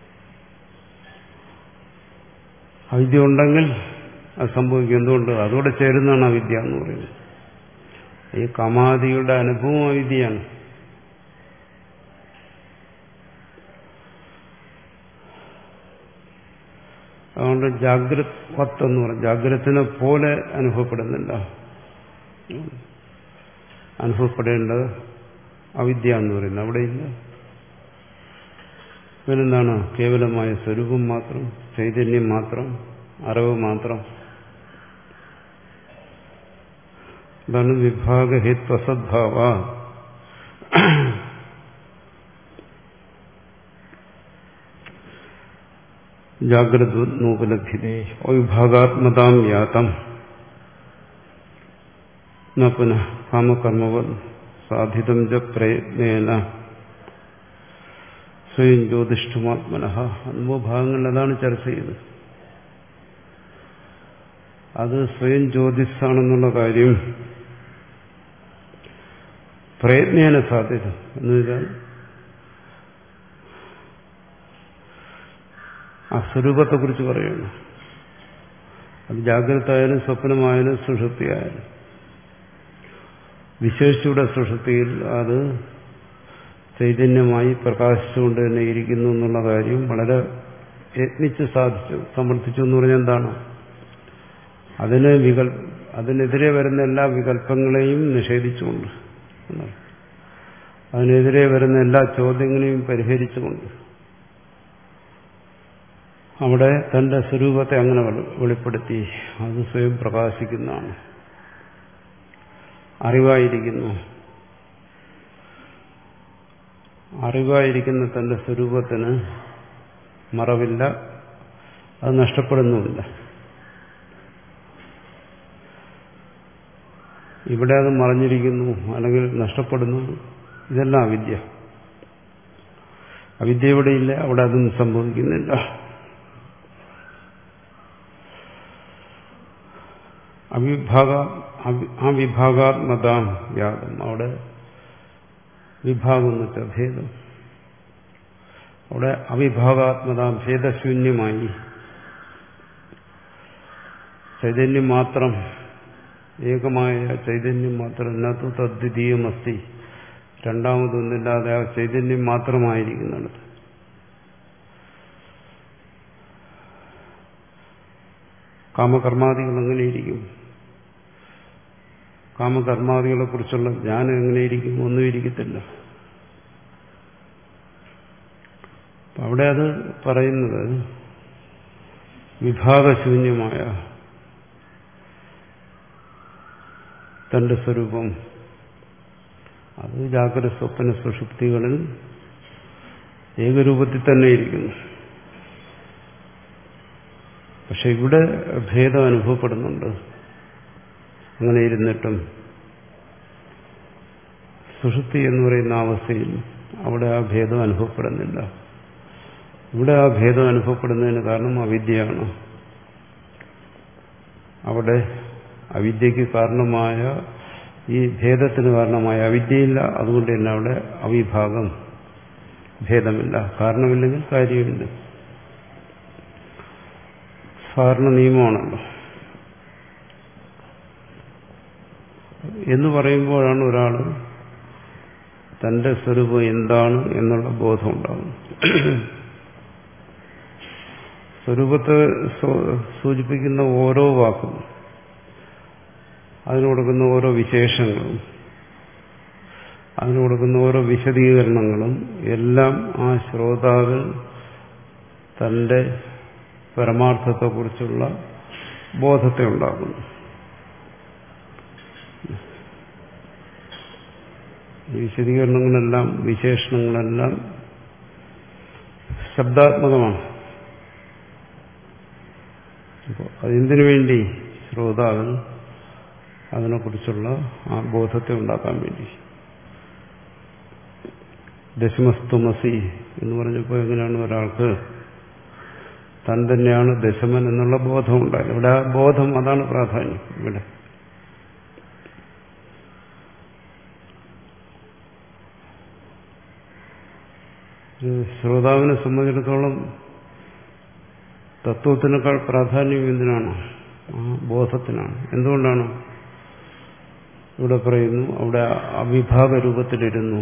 അവിദ്യ ഉണ്ടെങ്കിൽ അത് സംഭവിക്കും. എന്തുകൊണ്ട്? അതോടെ ചേരുന്നതാണ് അവിദ്യ എന്ന് പറയുന്നത്. ഈ കാമാദികളുടെ അനുഭവം അവിദ്യയാണ്. അതുകൊണ്ട് ജാഗ്രത് വത്ത് എന്ന് പറയും. ജാഗ്രതത്തിനെ പോലെ അനുഭവപ്പെടുന്നില്ല. അനുഭവപ്പെടേണ്ടത് അവിദ്യ എന്ന് പറയുന്നത് അവിടെയില്ല. പിന്നെന്താണ്? കേവലമായ സ്വരൂപം മാത്രം, ചൈതന്യം മാത്രം, അറിവ് മാത്രം. ഇതാണ് വിഭാഗഹേത്വസദ്ഭാവ. ജാഗ്രതോപലഭ്യതേ വിഭാഗാത്മതാം യാതം ന പുനഃ കാമകർമ്മവത് സാധിതം ച പ്രയത്നേന സ്വയം ജ്യോതിഷ്ഠുമാത്മനഃ. അനുഭവഭാഗങ്ങളിൽ അതാണ് ചർച്ച ചെയ്തത്. അത് സ്വയം ജ്യോതിസാണെന്നുള്ള കാര്യം പ്രയത്നേന സാധ്യത എന്ന് വെച്ചാൽ ആ സ്വരൂപത്തെക്കുറിച്ച് പറയുന്നു. അത് ജാഗ്രത ആയാലും സ്വപ്നമായാലും സുഷുപ്തിയായാലും. വിശേഷിച്ചൂടെ സുഷുപ്തിയിൽ അത് ചൈതന്യമായി പ്രകാശിച്ചുകൊണ്ട് തന്നെ ഇരിക്കുന്നു എന്നുള്ള കാര്യം വളരെ യത്നിച്ച് സാധിച്ചു, സമർത്ഥിച്ചു എന്ന് പറഞ്ഞാൽ എന്താണ്? അതിന് വികൽ അതിനെതിരെ വരുന്ന എല്ലാ വികല്പങ്ങളെയും നിഷേധിച്ചുകൊണ്ട്, അതിനെതിരെ വരുന്ന എല്ലാ ചോദ്യങ്ങളെയും പരിഹരിച്ചുകൊണ്ട് അവിടെ തന്റെ സ്വരൂപത്തെ അങ്ങനെ വെളിപ്പെടുത്തി. അത് സ്വയം പ്രകാശിക്കുന്നതാണ്, അറിവായിരിക്കുന്നു. അറിവായിരിക്കുന്ന തന്റെ സ്വരൂപത്തിന് മറവില്ല, അത് നഷ്ടപ്പെടുന്നുമില്ല. ഇവിടെ അത് മറഞ്ഞിരിക്കുന്നു അല്ലെങ്കിൽ നഷ്ടപ്പെടുന്നു, ഇതെല്ലാം അവിദ്യ. അവിദ്യ എവിടെയില്ല അവിടെ അതും സംഭവിക്കുന്നില്ല. അവിഭാഗ അവിഭാഗാത്മതാം യാതം. അവിടെ വിഭാഗം എന്ന് വെച്ചാൽ ഭേദം. അവിടെ അവിഭാഗാത്മതാം ഭേദശൂന്യമായി ചൈതന്യം മാത്രം, ഏകമായ ചൈതന്യം മാത്രം. ഇതിനകത്ത് തദ്വിതീയമസ്തി, രണ്ടാമതൊന്നില്ലാതെ ആ ചൈതന്യം മാത്രമായിരിക്കുന്നുണ്ട്. കാമകർമാദികൾ എങ്ങനെയിരിക്കും? കാമകർമാദികളെ കുറിച്ചുള്ള ജ്ഞാനം എങ്ങനെയിരിക്കും? ഒന്നും ഇരിക്കത്തില്ല. അവിടെ അത് പറയുന്നത് വിഭാഗശൂന്യമായ തന്റെ സ്വരൂപം, അത് ജാഗ്രത സ്വപ്ന സുഷുപ്തികളിൽ ഏകരൂപത്തിൽ തന്നെ ഇരിക്കുന്നു. പക്ഷെ ഇവിടെ ഭേദം അനുഭവപ്പെടുന്നുണ്ട്. അങ്ങനെ ഇരുന്നിട്ടും സുഷുപ്തി എന്ന് പറയുന്ന അവസ്ഥയിൽ അവിടെ ആ ഭേദം അനുഭവപ്പെടുന്നില്ല. ഇവിടെ ആ ഭേദം അനുഭവപ്പെടുന്നതിന് കാരണം അവിദ്യയാണ്. അവിടെ അവിദ്യക്ക് കാരണമായ ഈ ഭേദത്തിന് കാരണമായ അവിദ്യയില്ല. അതുകൊണ്ട് തന്നെ അവിടെ അവിഭാഗം, ഭേദമില്ല. കാരണമില്ലെങ്കിൽ കാര്യമില്ല. സാധാരണ നിയമമാണല്ലോ. എന്ന് പറയുമ്പോഴാണ് ഒരാൾ തന്റെ സ്വരൂപം എന്താണ് എന്നുള്ള ബോധം ഉണ്ടാകുന്നത്. സ്വരൂപത്തെ സൂചിപ്പിക്കുന്ന ഓരോ വാക്കും, അതിന് കൊടുക്കുന്ന ഓരോ വിശേഷങ്ങളും, അതിന് കൊടുക്കുന്ന ഓരോ വിശദീകരണങ്ങളും എല്ലാം ആ ശ്രോതാവിൽ തന്റെ പരമാർത്ഥത്തെക്കുറിച്ചുള്ള ബോധത്തെ ഉണ്ടാക്കുന്നു. വിശദീകരണങ്ങളെല്ലാം, വിശേഷണങ്ങളെല്ലാം ശബ്ദാത്മകമാണ്. അപ്പോൾ അതെന്തിനു വേണ്ടി? ശ്രോതാവിൽ അതിനെക്കുറിച്ചുള്ള ആ ബോധത്തെ ഉണ്ടാക്കാൻ വേണ്ടി. ദശമസ്തുമസി എന്ന് പറഞ്ഞപ്പോൾ എങ്ങനെയാണ് ഒരാൾക്ക് താൻ തന്നെയാണ് ദശമൻ എന്നുള്ള ബോധം ഉണ്ടായത്. ഇവിടെ ആ ബോധം, അതാണ് പ്രാധാന്യം. ഇവിടെ ശ്രോതാവിനെ സംബന്ധിച്ചിടത്തോളം തത്വത്തിനേക്കാൾ പ്രാധാന്യം എന്തിനാണ്? ആ ബോധത്തിനാണ്. എന്തുകൊണ്ടാണ്? ഇവിടെ പറയുന്നു, അവിടെ അവിഭാഗ രൂപത്തിലിരുന്നു,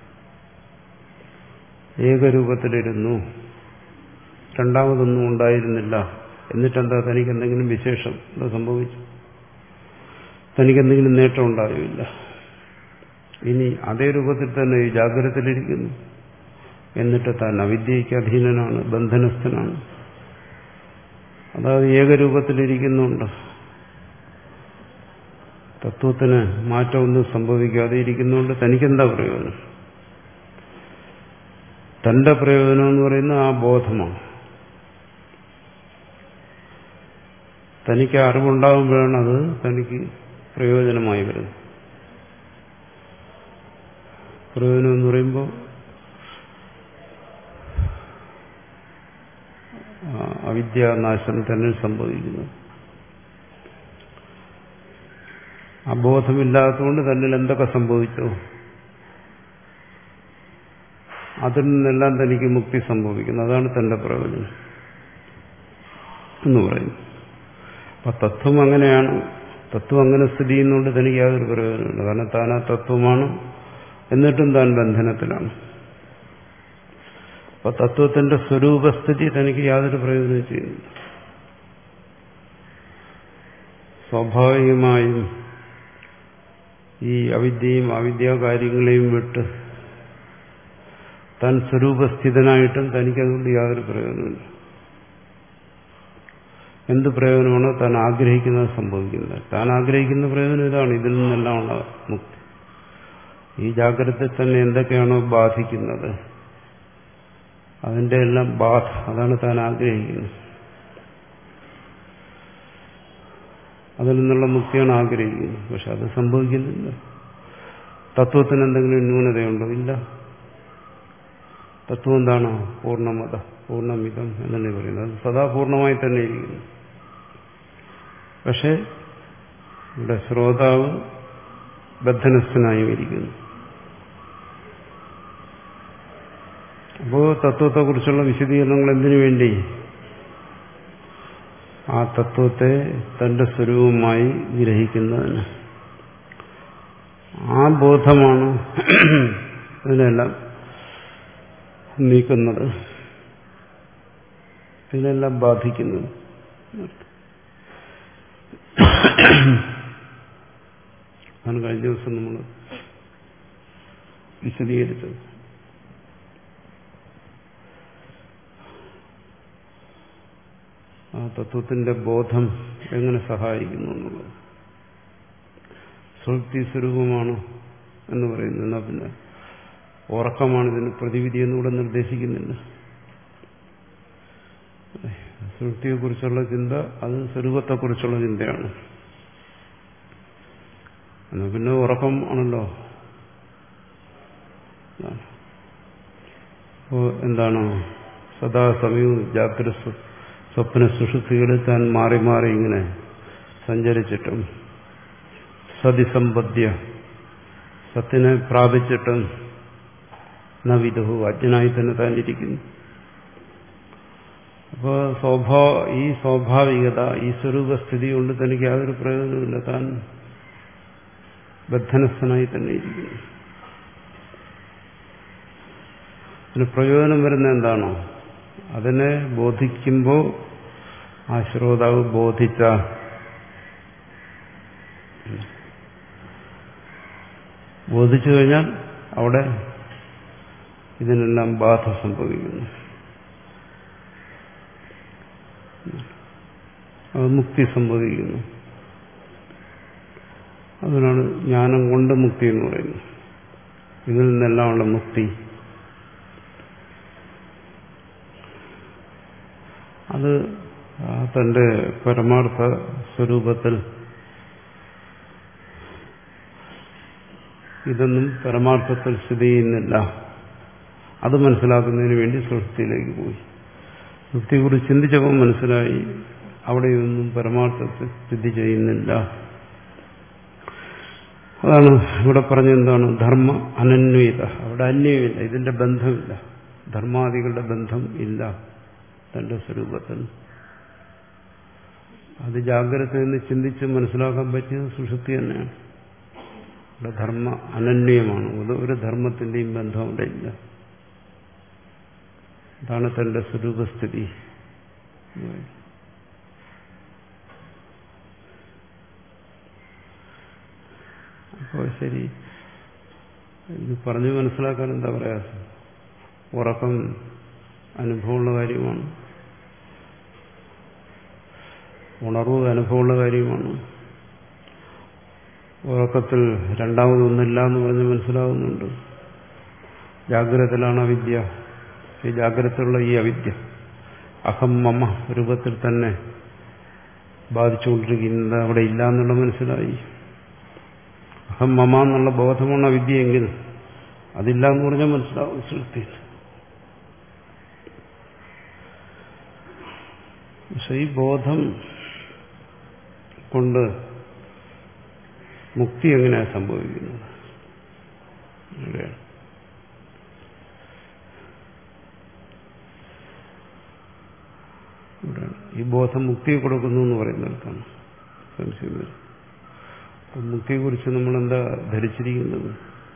ഏകരൂപത്തിലിരുന്നു, രണ്ടാമതൊന്നും ഉണ്ടായിരുന്നില്ല. എന്നിട്ടെന്താ? തനിക്ക് എന്തെങ്കിലും വിശേഷം എന്താ സംഭവിച്ചു? തനിക്കെന്തെങ്കിലും നേട്ടം ഉണ്ടായില്ല. ഇനി അതേ രൂപത്തിൽ തന്നെ ഈ ജാഗ്രതത്തിലിരിക്കുന്നു. എന്നിട്ട് താൻ അവിദ്യയ്ക്ക് അധീനനാണ്, ബന്ധനസ്ഥനാണ്. അതായത് ഏകരൂപത്തിലിരിക്കുന്നുണ്ട്. തത്വത്തിന് മാറ്റമൊന്നും സംഭവിക്കാതെ ഇരിക്കുന്നുണ്ട്. തനിക്കെന്താ പ്രയോജനം? തന്റെ പ്രയോജനം എന്ന് പറയുന്ന ആ ബോധമാണ്. തനിക്ക് അറിവുണ്ടാകുമ്പോഴാണ് അത് തനിക്ക് പ്രയോജനമായി വരുന്നത്. പ്രയോജനം എന്ന് പറയുമ്പോൾ അവിദ്യാനാശം തന്നെ സംഭവിക്കുന്നു. അബോധമില്ലാത്തതുകൊണ്ട് തന്നിൽ എന്തൊക്കെ സംഭവിച്ചോ അതിൽ നിന്നെല്ലാം തനിക്ക് മുക്തി സംഭവിക്കുന്നു. അതാണ് തന്റെ പ്രയോജനം എന്ന് പറയുന്നു. അപ്പൊ തത്വം അങ്ങനെയാണ്. തത്വം അങ്ങനെ സ്ഥിതി ചെയ്യുന്നതുകൊണ്ട് തനിക്ക് യാതൊരു പ്രയോജനമില്ല. കാരണം താൻ ആ തത്വമാണ്, എന്നിട്ടും താൻ ബന്ധനത്തിലാണ്. അപ്പൊ തത്വത്തിന്റെ സ്വരൂപസ്ഥിതി തനിക്ക് യാതൊരു പ്രയോജനം ചെയ്യുന്നില്ല. സ്വാഭാവികമായും ഈ അവിദ്യയും അവിദ്യാകാര്യങ്ങളെയും വിട്ട് താൻ സ്വരൂപസ്ഥിതനായിട്ടും തനിക്കതുകൊണ്ട് യാതൊരു പ്രയോജനമില്ല. എന്ത് പ്രയോജനമാണോ താൻ ആഗ്രഹിക്കുന്നത് സംഭവിക്കുന്നത്? താൻ ആഗ്രഹിക്കുന്ന പ്രയോജനം ഇതാണ്, ഇതിൽ നിന്നെല്ലാമുള്ള മുക്തി. ഈ ജാഗ്രതയിൽ തന്നെ എന്തൊക്കെയാണോ ബാധിക്കുന്നത് അതിന്റെ എല്ലാം ബാധ, അതാണ് താൻ ആഗ്രഹിക്കുന്നത്. അതിൽ നിന്നുള്ള മുക്തിയാണ് ആഗ്രഹിക്കുന്നത്. പക്ഷെ അത് സംഭവിക്കുന്നില്ല. തത്വത്തിന് എന്തെങ്കിലും ന്യൂനതയുണ്ടോ? ഇല്ല. തത്വം എന്താണ്? പൂർണ്ണമത പൂർണ്ണമിതം എന്നല്ലേ പറയുന്നത്. അത് സദാ പൂർണ്ണമായി തന്നെ ഇരിക്കുന്നു. പക്ഷെ ഇവിടെ ശ്രോതാവ് ബദ്ധനസ്ഥനായും ഇരിക്കുന്നു. അപ്പോൾ തത്വത്തെക്കുറിച്ചുള്ള വിശദീകരണങ്ങൾ എന്തിനു വേണ്ടി? ആ തത്വത്തെ തന്റെ സ്വരൂപമായി ഗ്രഹിക്കുന്നതിന്. ആ ബോധമാണ് ഇതിനെല്ലാം നീക്കുന്നത്, ഇതിനെല്ലാം ബാധിക്കുന്നത്. അതാണ് കഴിഞ്ഞ ദിവസം നമ്മൾ വിശദീകരിച്ചത്. ആ തത്വത്തിന്റെ ബോധം എങ്ങനെ സഹായിക്കുന്നു എന്നുള്ളത്. സുഷുപ്തി സ്വരൂപമാണ് എന്ന് പറയുന്നു. എന്നാ പിന്നെ ഉറക്കമാണ് ഇതിന് പ്രതിവിധി എന്നിവിടെ നിർദ്ദേശിക്കുന്നില്ല. സുഷുപ്തിയെക്കുറിച്ചുള്ള ചിന്ത അത് സ്വരൂപത്തെക്കുറിച്ചുള്ള ചിന്തയാണ്. എന്നാൽ പിന്നെ ഉറക്കം ആണല്ലോ. അപ്പോൾ എന്താണ് സദാസമയവും ജാഗ്രത സ്വപ്ന സുഷുപ്തികളിൽ താൻ മാറി മാറി ഇങ്ങനെ സഞ്ചരിച്ചിട്ടും സതിസമ്പദ്യ സത്തിനെ പ്രാപിച്ചിട്ടും നവിദുഹു അജ്ഞനായി തന്നെ താൻ ഇരിക്കുന്നു. അപ്പോൾ സ്വാഭാ ഈ സ്വാഭാവികത ഈ സ്വരൂപസ്ഥിതി കൊണ്ട് തനിക്ക് യാതൊരു പ്രയോജനമില്ല. താൻ ബദ്ധനസ്ഥനായി തന്നെ ഇരിക്കുന്നു. അതിന് പ്രയോജനം വരുന്ന എന്താണോ അതിനെ ബോധിക്കുമ്പോൾ ആ ശ്രോതാവ് ബോധിച്ച ബോധിച്ചു കഴിഞ്ഞാൽ അവിടെ ഇതിനെല്ലാം ബാധ സംഭവിക്കുന്നു. അത് മുക്തി സംഭവിക്കുന്നു. അതിനാണ് ജ്ഞാനം കൊണ്ട് മുക്തി എന്ന് പറയുന്നത്. ഇതിൽ നിന്നെല്ലാമുള്ള മുക്തി. അത് തന്റെ പരമാർത്ഥ സ്വരൂപത്തിൽ ഇതൊന്നും പരമാർത്ഥത്തിൽ സ്ഥിതി ചെയ്യുന്നില്ല. അത് മനസ്സിലാക്കുന്നതിന് വേണ്ടി സുഷുപ്തിയിലേക്ക് പോയി. സുഷുപ്തിയെക്കുറിച്ച് ചിന്തിച്ചപ്പോൾ മനസ്സിലായി അവിടെയൊന്നും പരമാർത്ഥത്തിൽ സ്ഥിതി ചെയ്യുന്നില്ല. അതാണ് ഇവിടെ പറഞ്ഞെന്താണ് ധർമ്മ അനന്വയിത. അവിടെ അന്യമില്ല, ഇതിന്റെ ബന്ധമില്ല, ധർമാദികളുടെ ബന്ധം ഇല്ല തന്റെ സ്വരൂപത്തിൽ. അത് ജാഗ്രതയിൽ നിന്ന് ചിന്തിച്ച് മനസ്സിലാക്കാൻ പറ്റിയത് സുഷുപ്തി തന്നെയാണ്. ഇവിടെ ധർമ്മ അനന്യമാണ്. ഒരു ധർമ്മത്തിന്റെയും ബന്ധം അവിടെ ഇല്ല. അതാണ് തന്റെ സ്വരൂപസ്ഥിതി. അപ്പോൾ ശരി, ഇത് പറഞ്ഞു മനസ്സിലാക്കാൻ എന്താ പ്രയാസം? ഉറക്കം അനുഭവമുള്ള കാര്യമാണ്, ഉണർവ് അനുഭവമുള്ള കാര്യമാണ്. ഉറക്കത്തിൽ രണ്ടാമതൊന്നില്ല എന്ന് പറഞ്ഞ് മനസ്സിലാവുന്നുണ്ട്. ജാഗ്രതയിലാണ് അവിദ്യ. ഈ ജാഗ്രതയുള്ള ഈ അവിദ്യ അഹം മമ രൂപത്തിൽ തന്നെ ബാധിച്ചുകൊണ്ടിരിക്കുന്നത് അവിടെ ഇല്ല എന്നുള്ള മനസ്സിലായി. അഹം മമ എന്നുള്ള ബോധമാണ് അവിദ്യയെങ്കിൽ അതില്ല എന്ന് പറഞ്ഞാൽ മനസ്സിലാവും സൃഷ്ടി. പക്ഷെ ഈ ബോധം കൊണ്ട് മുക്തി എങ്ങനെയാണ് സംഭവിക്കുന്നത്? ഈ ബോധം മുക്തിയെ കൊടുക്കുന്നു എന്ന് പറയുന്നിടത്താണ് സംശയം വരും. മുക്തിയെക്കുറിച്ച് നമ്മളെന്താ ധരിച്ചിരിക്കുന്നത്?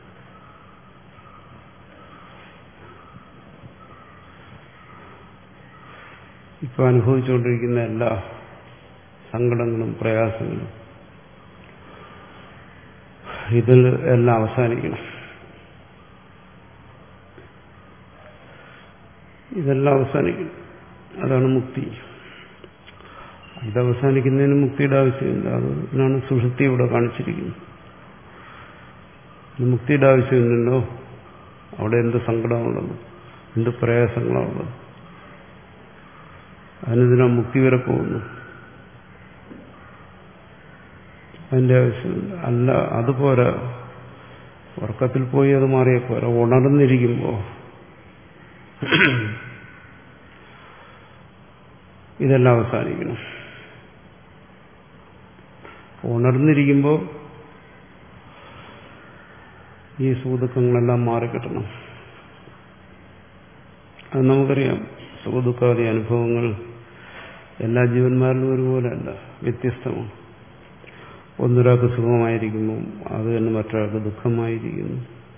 ഇപ്പൊ അനുഭവിച്ചുകൊണ്ടിരിക്കുന്ന എല്ലാ സങ്കടങ്ങളും പ്രയാസങ്ങളും ഇതിൽ എല്ലാം അവസാനിക്കണം. ഇതെല്ലാം അവസാനിക്കണം. അതാണ് മുക്തി. ഇത് അവസാനിക്കുന്നതിന് മുക്തിയുടെ ആവശ്യമില്ല. അതിനാണ് സുഷുപ്തി ഇവിടെ കാണിച്ചിരിക്കുന്നത്. മുക്തിയുടെ ആവശ്യമില്ലല്ലോ. അവിടെ എന്ത് സങ്കടമുള്ളത്, എന്ത് പ്രയാസങ്ങളാണുള്ളത്. അതിനെതിനാ മുക്തി വരെ പോകുന്നു. അതിന്റെ ആവശ്യമില്ല. അല്ല, അതുപോരാ. ഉറക്കത്തിൽ പോയി അത് മാറിയപ്പോരാ. ഉണർന്നിരിക്കുമ്പോൾ ഇതെല്ലാം അവസാനിക്കണം. ഉണർന്നിരിക്കുമ്പോൾ ഈ സുഖദുഃഖങ്ങളെല്ലാം മാറിക്കിട്ടണം. അത് നമുക്കറിയാം. സുഖദുഃഖാദി അനുഭവങ്ങൾ എല്ലാ ജീവന്മാരിലും ഒരുപോലെ അല്ല, വ്യത്യസ്തമാണ്. ഒന്നൊരാൾക്ക് സുഖമായിരിക്കുന്നു, അത് തന്നെ മറ്റൊരാൾക്ക് ദുഃഖമായിരിക്കുന്നു.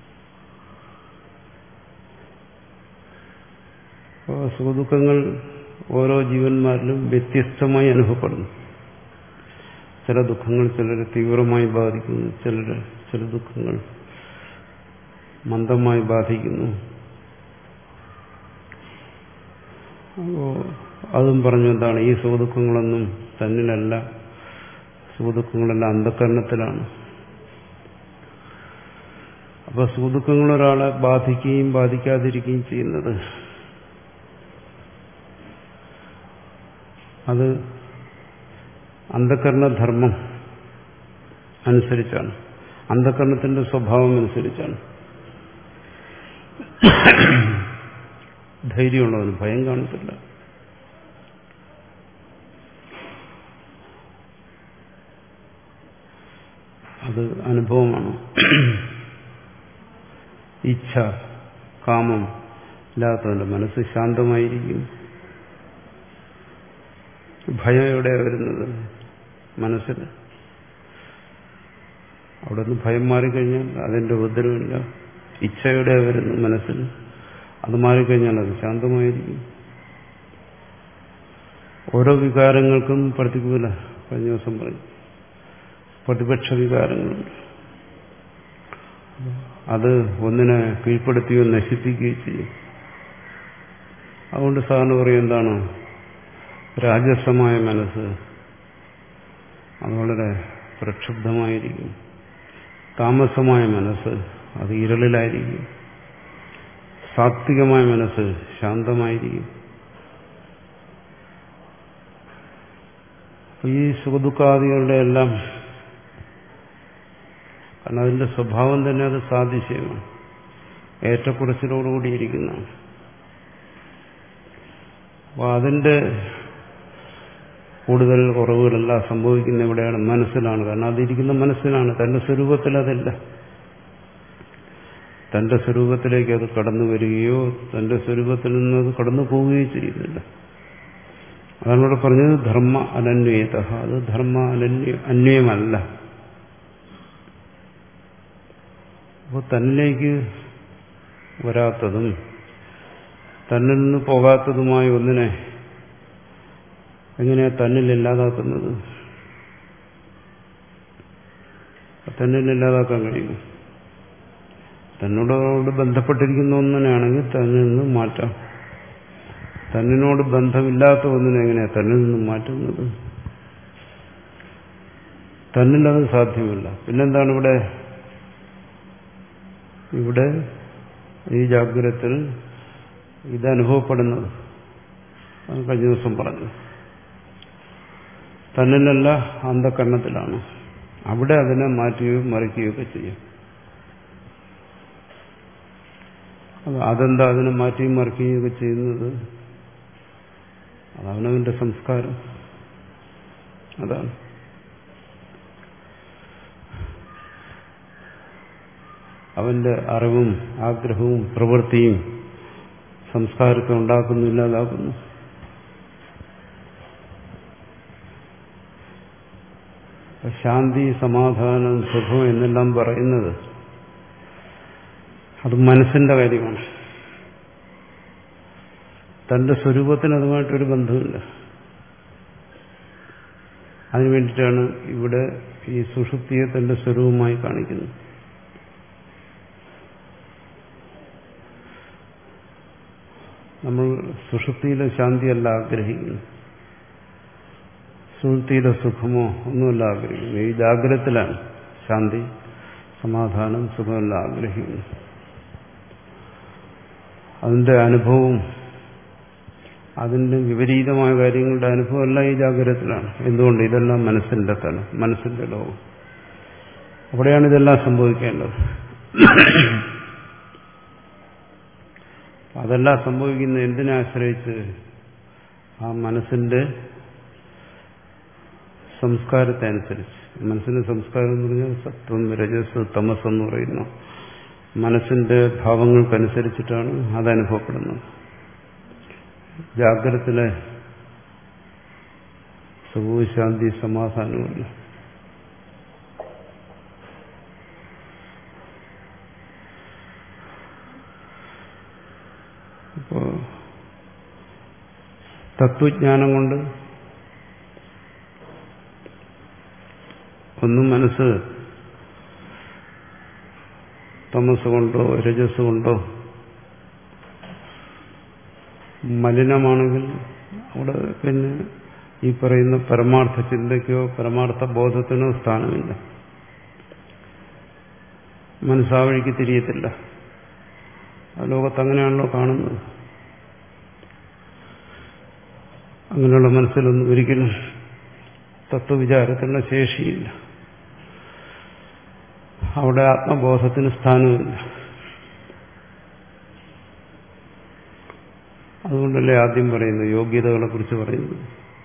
അപ്പോൾ സുഖദുഃഖങ്ങൾ ഓരോ ജീവന്മാരിലും വ്യത്യസ്തമായി അനുഭവപ്പെടുന്നു. ചില ദുഃഖങ്ങൾ ചിലരെ തീവ്രമായി ബാധിക്കുന്നു, ചിലര് ചില ദുഃഖങ്ങൾ മന്ദമായി ബാധിക്കുന്നു. അപ്പോൾ അതും പറഞ്ഞു എന്താണ്, ഈ സുഖദുഃഖങ്ങളൊന്നും തന്നിലല്ല, സുഖദുഃഖങ്ങളെല്ലാം അന്ധകരണത്തിലാണ്. അപ്പൊ സുഖദുഃഖങ്ങൾ ഒരാളെ ബാധിക്കുകയും ബാധിക്കാതിരിക്കുകയും ചെയ്യുന്നത് അത് അന്ധകരണധർമ്മം അനുസരിച്ചാണ്, അന്ധകരണത്തിന്റെ സ്വഭാവം അനുസരിച്ചാണ്. ധൈര്യമുള്ളവന് ഭയം കാണത്തില്ല. അത് അനുഭവമാണ്. ഇച്ഛ, കാമം ഇല്ലാത്തവന്റെ മനസ്സ് ശാന്തമായിരിക്കും. ഭയം എവിടെയാണ് വരുന്നത്? മനസ്സിൽ. അവിടെ നിന്ന് ഭയം മാറിക്കഴിഞ്ഞാൽ അതിന്റെ ഉപദ്രവമില്ല. ഇച്ഛ എവിടെയാണ് വരുന്നത്? മനസ്സിൽ. അത് മാറിക്കഴിഞ്ഞാൽ അത് ശാന്തമായിരിക്കും. ഓരോ വികാരങ്ങൾക്കും പ്രതികൂല, കഴിഞ്ഞ ദിവസം പറഞ്ഞു, പ്രതിപക്ഷ വികാരങ്ങളുണ്ട്. അത് ഒന്നിനെ കീഴ്പ്പെടുത്തുകയോ നശിപ്പിക്കുകയോ ചെയ്യും. അതുകൊണ്ട് സാറിന് പറയും എന്താണ്? രാജസമായ മനസ്സ് അത് വളരെ പ്രക്ഷുബ്ധമായിരിക്കും. താമസമായ മനസ്സ് അത് ഇരുളിലായിരിക്കും. സാത്വികമായ മനസ്സ് ശാന്തമായിരിക്കും. ഈ സുഖദുഃഖാദികളുടെ എല്ലാം, കാരണം അതിന്റെ സ്വഭാവം തന്നെ അത് സാദൃശ്യമാണ്, ഏറ്റക്കുറച്ചിലോടുകൂടിയിരിക്കുന്നതാണ്. അപ്പോൾ അതിന്റെ കൂടുതൽ കുറവുകളെല്ലാം സംഭവിക്കുന്ന എവിടെയാണ്? മനസ്സിലാണ്. കാരണം അതിരിക്കുന്ന മനസ്സിലാണ്. തന്റെ സ്വരൂപത്തിൽ അതല്ല. തന്റെ സ്വരൂപത്തിലേക്ക് അത് കടന്നു വരികയോ തന്റെ സ്വരൂപത്തിൽ നിന്ന് അത് കടന്നു പോവുകയോ ചെയ്യുന്നില്ല. അതാണ് ഇവിടെ പറഞ്ഞത് ധർമ്മ അനന്വേത. അത് ധർമ്മ അനന്യ അന്വയമല്ല. അപ്പോൾ തന്നിലേക്ക് വരാത്തതും തന്നിൽ നിന്ന് പോകാത്തതുമായ ഒന്നിനെ എങ്ങനെയാ തന്നിൽ ഇല്ലാതാക്കുന്നത്? തന്നിൽ ഇല്ലാതാക്കാൻ കഴിയും. തന്നോട് ബന്ധപ്പെട്ടിരിക്കുന്ന ഒന്നിനാണെങ്കിൽ തന്നിൽ നിന്ന് മാറ്റാം. തന്നിനോട് ബന്ധമില്ലാത്ത ഒന്നിനെ എങ്ങനെയാ തന്നിൽ നിന്നും മാറ്റുന്നത്? തന്നിലത് സാധ്യമല്ല. പിന്നെന്താണ് ഇവിടെ? ഇവിടെ ഈ ജാഗ്രതത്തിൽ ഇതനുഭവപ്പെടുന്നത് കഴിഞ്ഞ ദിവസം പറഞ്ഞു. തന്നിലല്ല, അന്ധകരണത്തിലാണ്. അവിടെ അതിനെ മാറ്റുകയും മറിക്കുകയൊക്കെ ചെയ്യും. അതെന്താ അതിനെ മാറ്റുകയും മറിക്കുകയൊക്കെ ചെയ്യുന്നത്? അതവനവന്റെ സംസ്കാരം. അതാണ്. അവന്റെ അറിവും ആഗ്രഹവും പ്രവൃത്തിയും സംസ്കാരത്തെ ഉണ്ടാക്കുന്നു, ഇല്ലാതാക്കുന്നു. ശാന്തി, സമാധാനം, സുഖം എന്നെല്ലാം പറയുന്നത് അത് മനസ്സിന്റെ കാര്യമാണ്. തന്റെ സ്വരൂപത്തിന് അതുമായിട്ടൊരു ബന്ധമില്ല. അതിനു വേണ്ടിയിട്ടാണ് ഇവിടെ ഈ സുഷുപ്തിയെ തന്റെ സ്വരൂപമായി കാണിക്കുന്നത്. നമ്മൾ സുഷുപ്തിയിലെ ശാന്തിയല്ല ആഗ്രഹിക്കുന്നു, സുഷുപ്തിയിലെ സുഖമോ ഒന്നുമല്ല ആഗ്രഹിക്കുന്നു. ഈ ജാഗ്രതത്തിലാണ് ശാന്തി, സമാധാനം, സുഖമെല്ലാം ആഗ്രഹിക്കുന്നു. അതിന്റെ അനുഭവവും അതിന്റെ വിപരീതമായ കാര്യങ്ങളുടെ അനുഭവമെല്ലാം ഈ ജാഗ്രതത്തിലാണ്. എന്തുകൊണ്ട്? ഇതെല്ലാം മനസ്സിന്റെ തലം, മനസ്സിന്റെ ലോകം. അവിടെയാണ് ഇതെല്ലാം സംഭവിക്കേണ്ടത്. അതെല്ലാം സംഭവിക്കുന്നത് എന്തിനെ ആശ്രയിച്ച്? ആ മനസ്സിന്റെ സംസ്കാരത്തെ അനുസരിച്ച്. മനസ്സിന്റെ സംസ്കാരം എന്ന് പറഞ്ഞാൽ സത്വം, രജസ്, തമസ് എന്ന് പറയുന്ന മനസ്സിന്റെ ഭാവങ്ങൾക്കനുസരിച്ചിട്ടാണ് അത് അനുഭവപ്പെടുന്നത്. ജാഗ്രതത്തിലെ സുഖവും ശാന്തി സമാധാനവുമല്ല. ഇപ്പോ തത്വജ്ഞാനം കൊണ്ട് ഒന്നും മനസ്സ് തമസ് കൊണ്ടോ രജസ് കൊണ്ടോ മലിനമാണെങ്കിൽ അവിടെ പിന്നെ ഈ പറയുന്ന പരമാർത്ഥ ചിന്തയ്ക്കോ പരമാർത്ഥ ബോധത്തിനോ സ്ഥാനമില്ല. മനസ്സാ വഴിക്ക് തിരിയത്തില്ല. ആ ലോകത്ത് അങ്ങനെയാണല്ലോ കാണുന്നത്. അങ്ങനെയുള്ള മനസ്സിലൊന്നും ഒരിക്കലും തത്വവിചാരത്തിനുള്ള ശേഷിയില്ല. അവിടെ ആത്മബോധത്തിന് സ്ഥാനമില്ല. അതുകൊണ്ടല്ലേ ആദ്യം പറയുന്നത്, യോഗ്യതകളെ കുറിച്ച് പറയുന്നത്.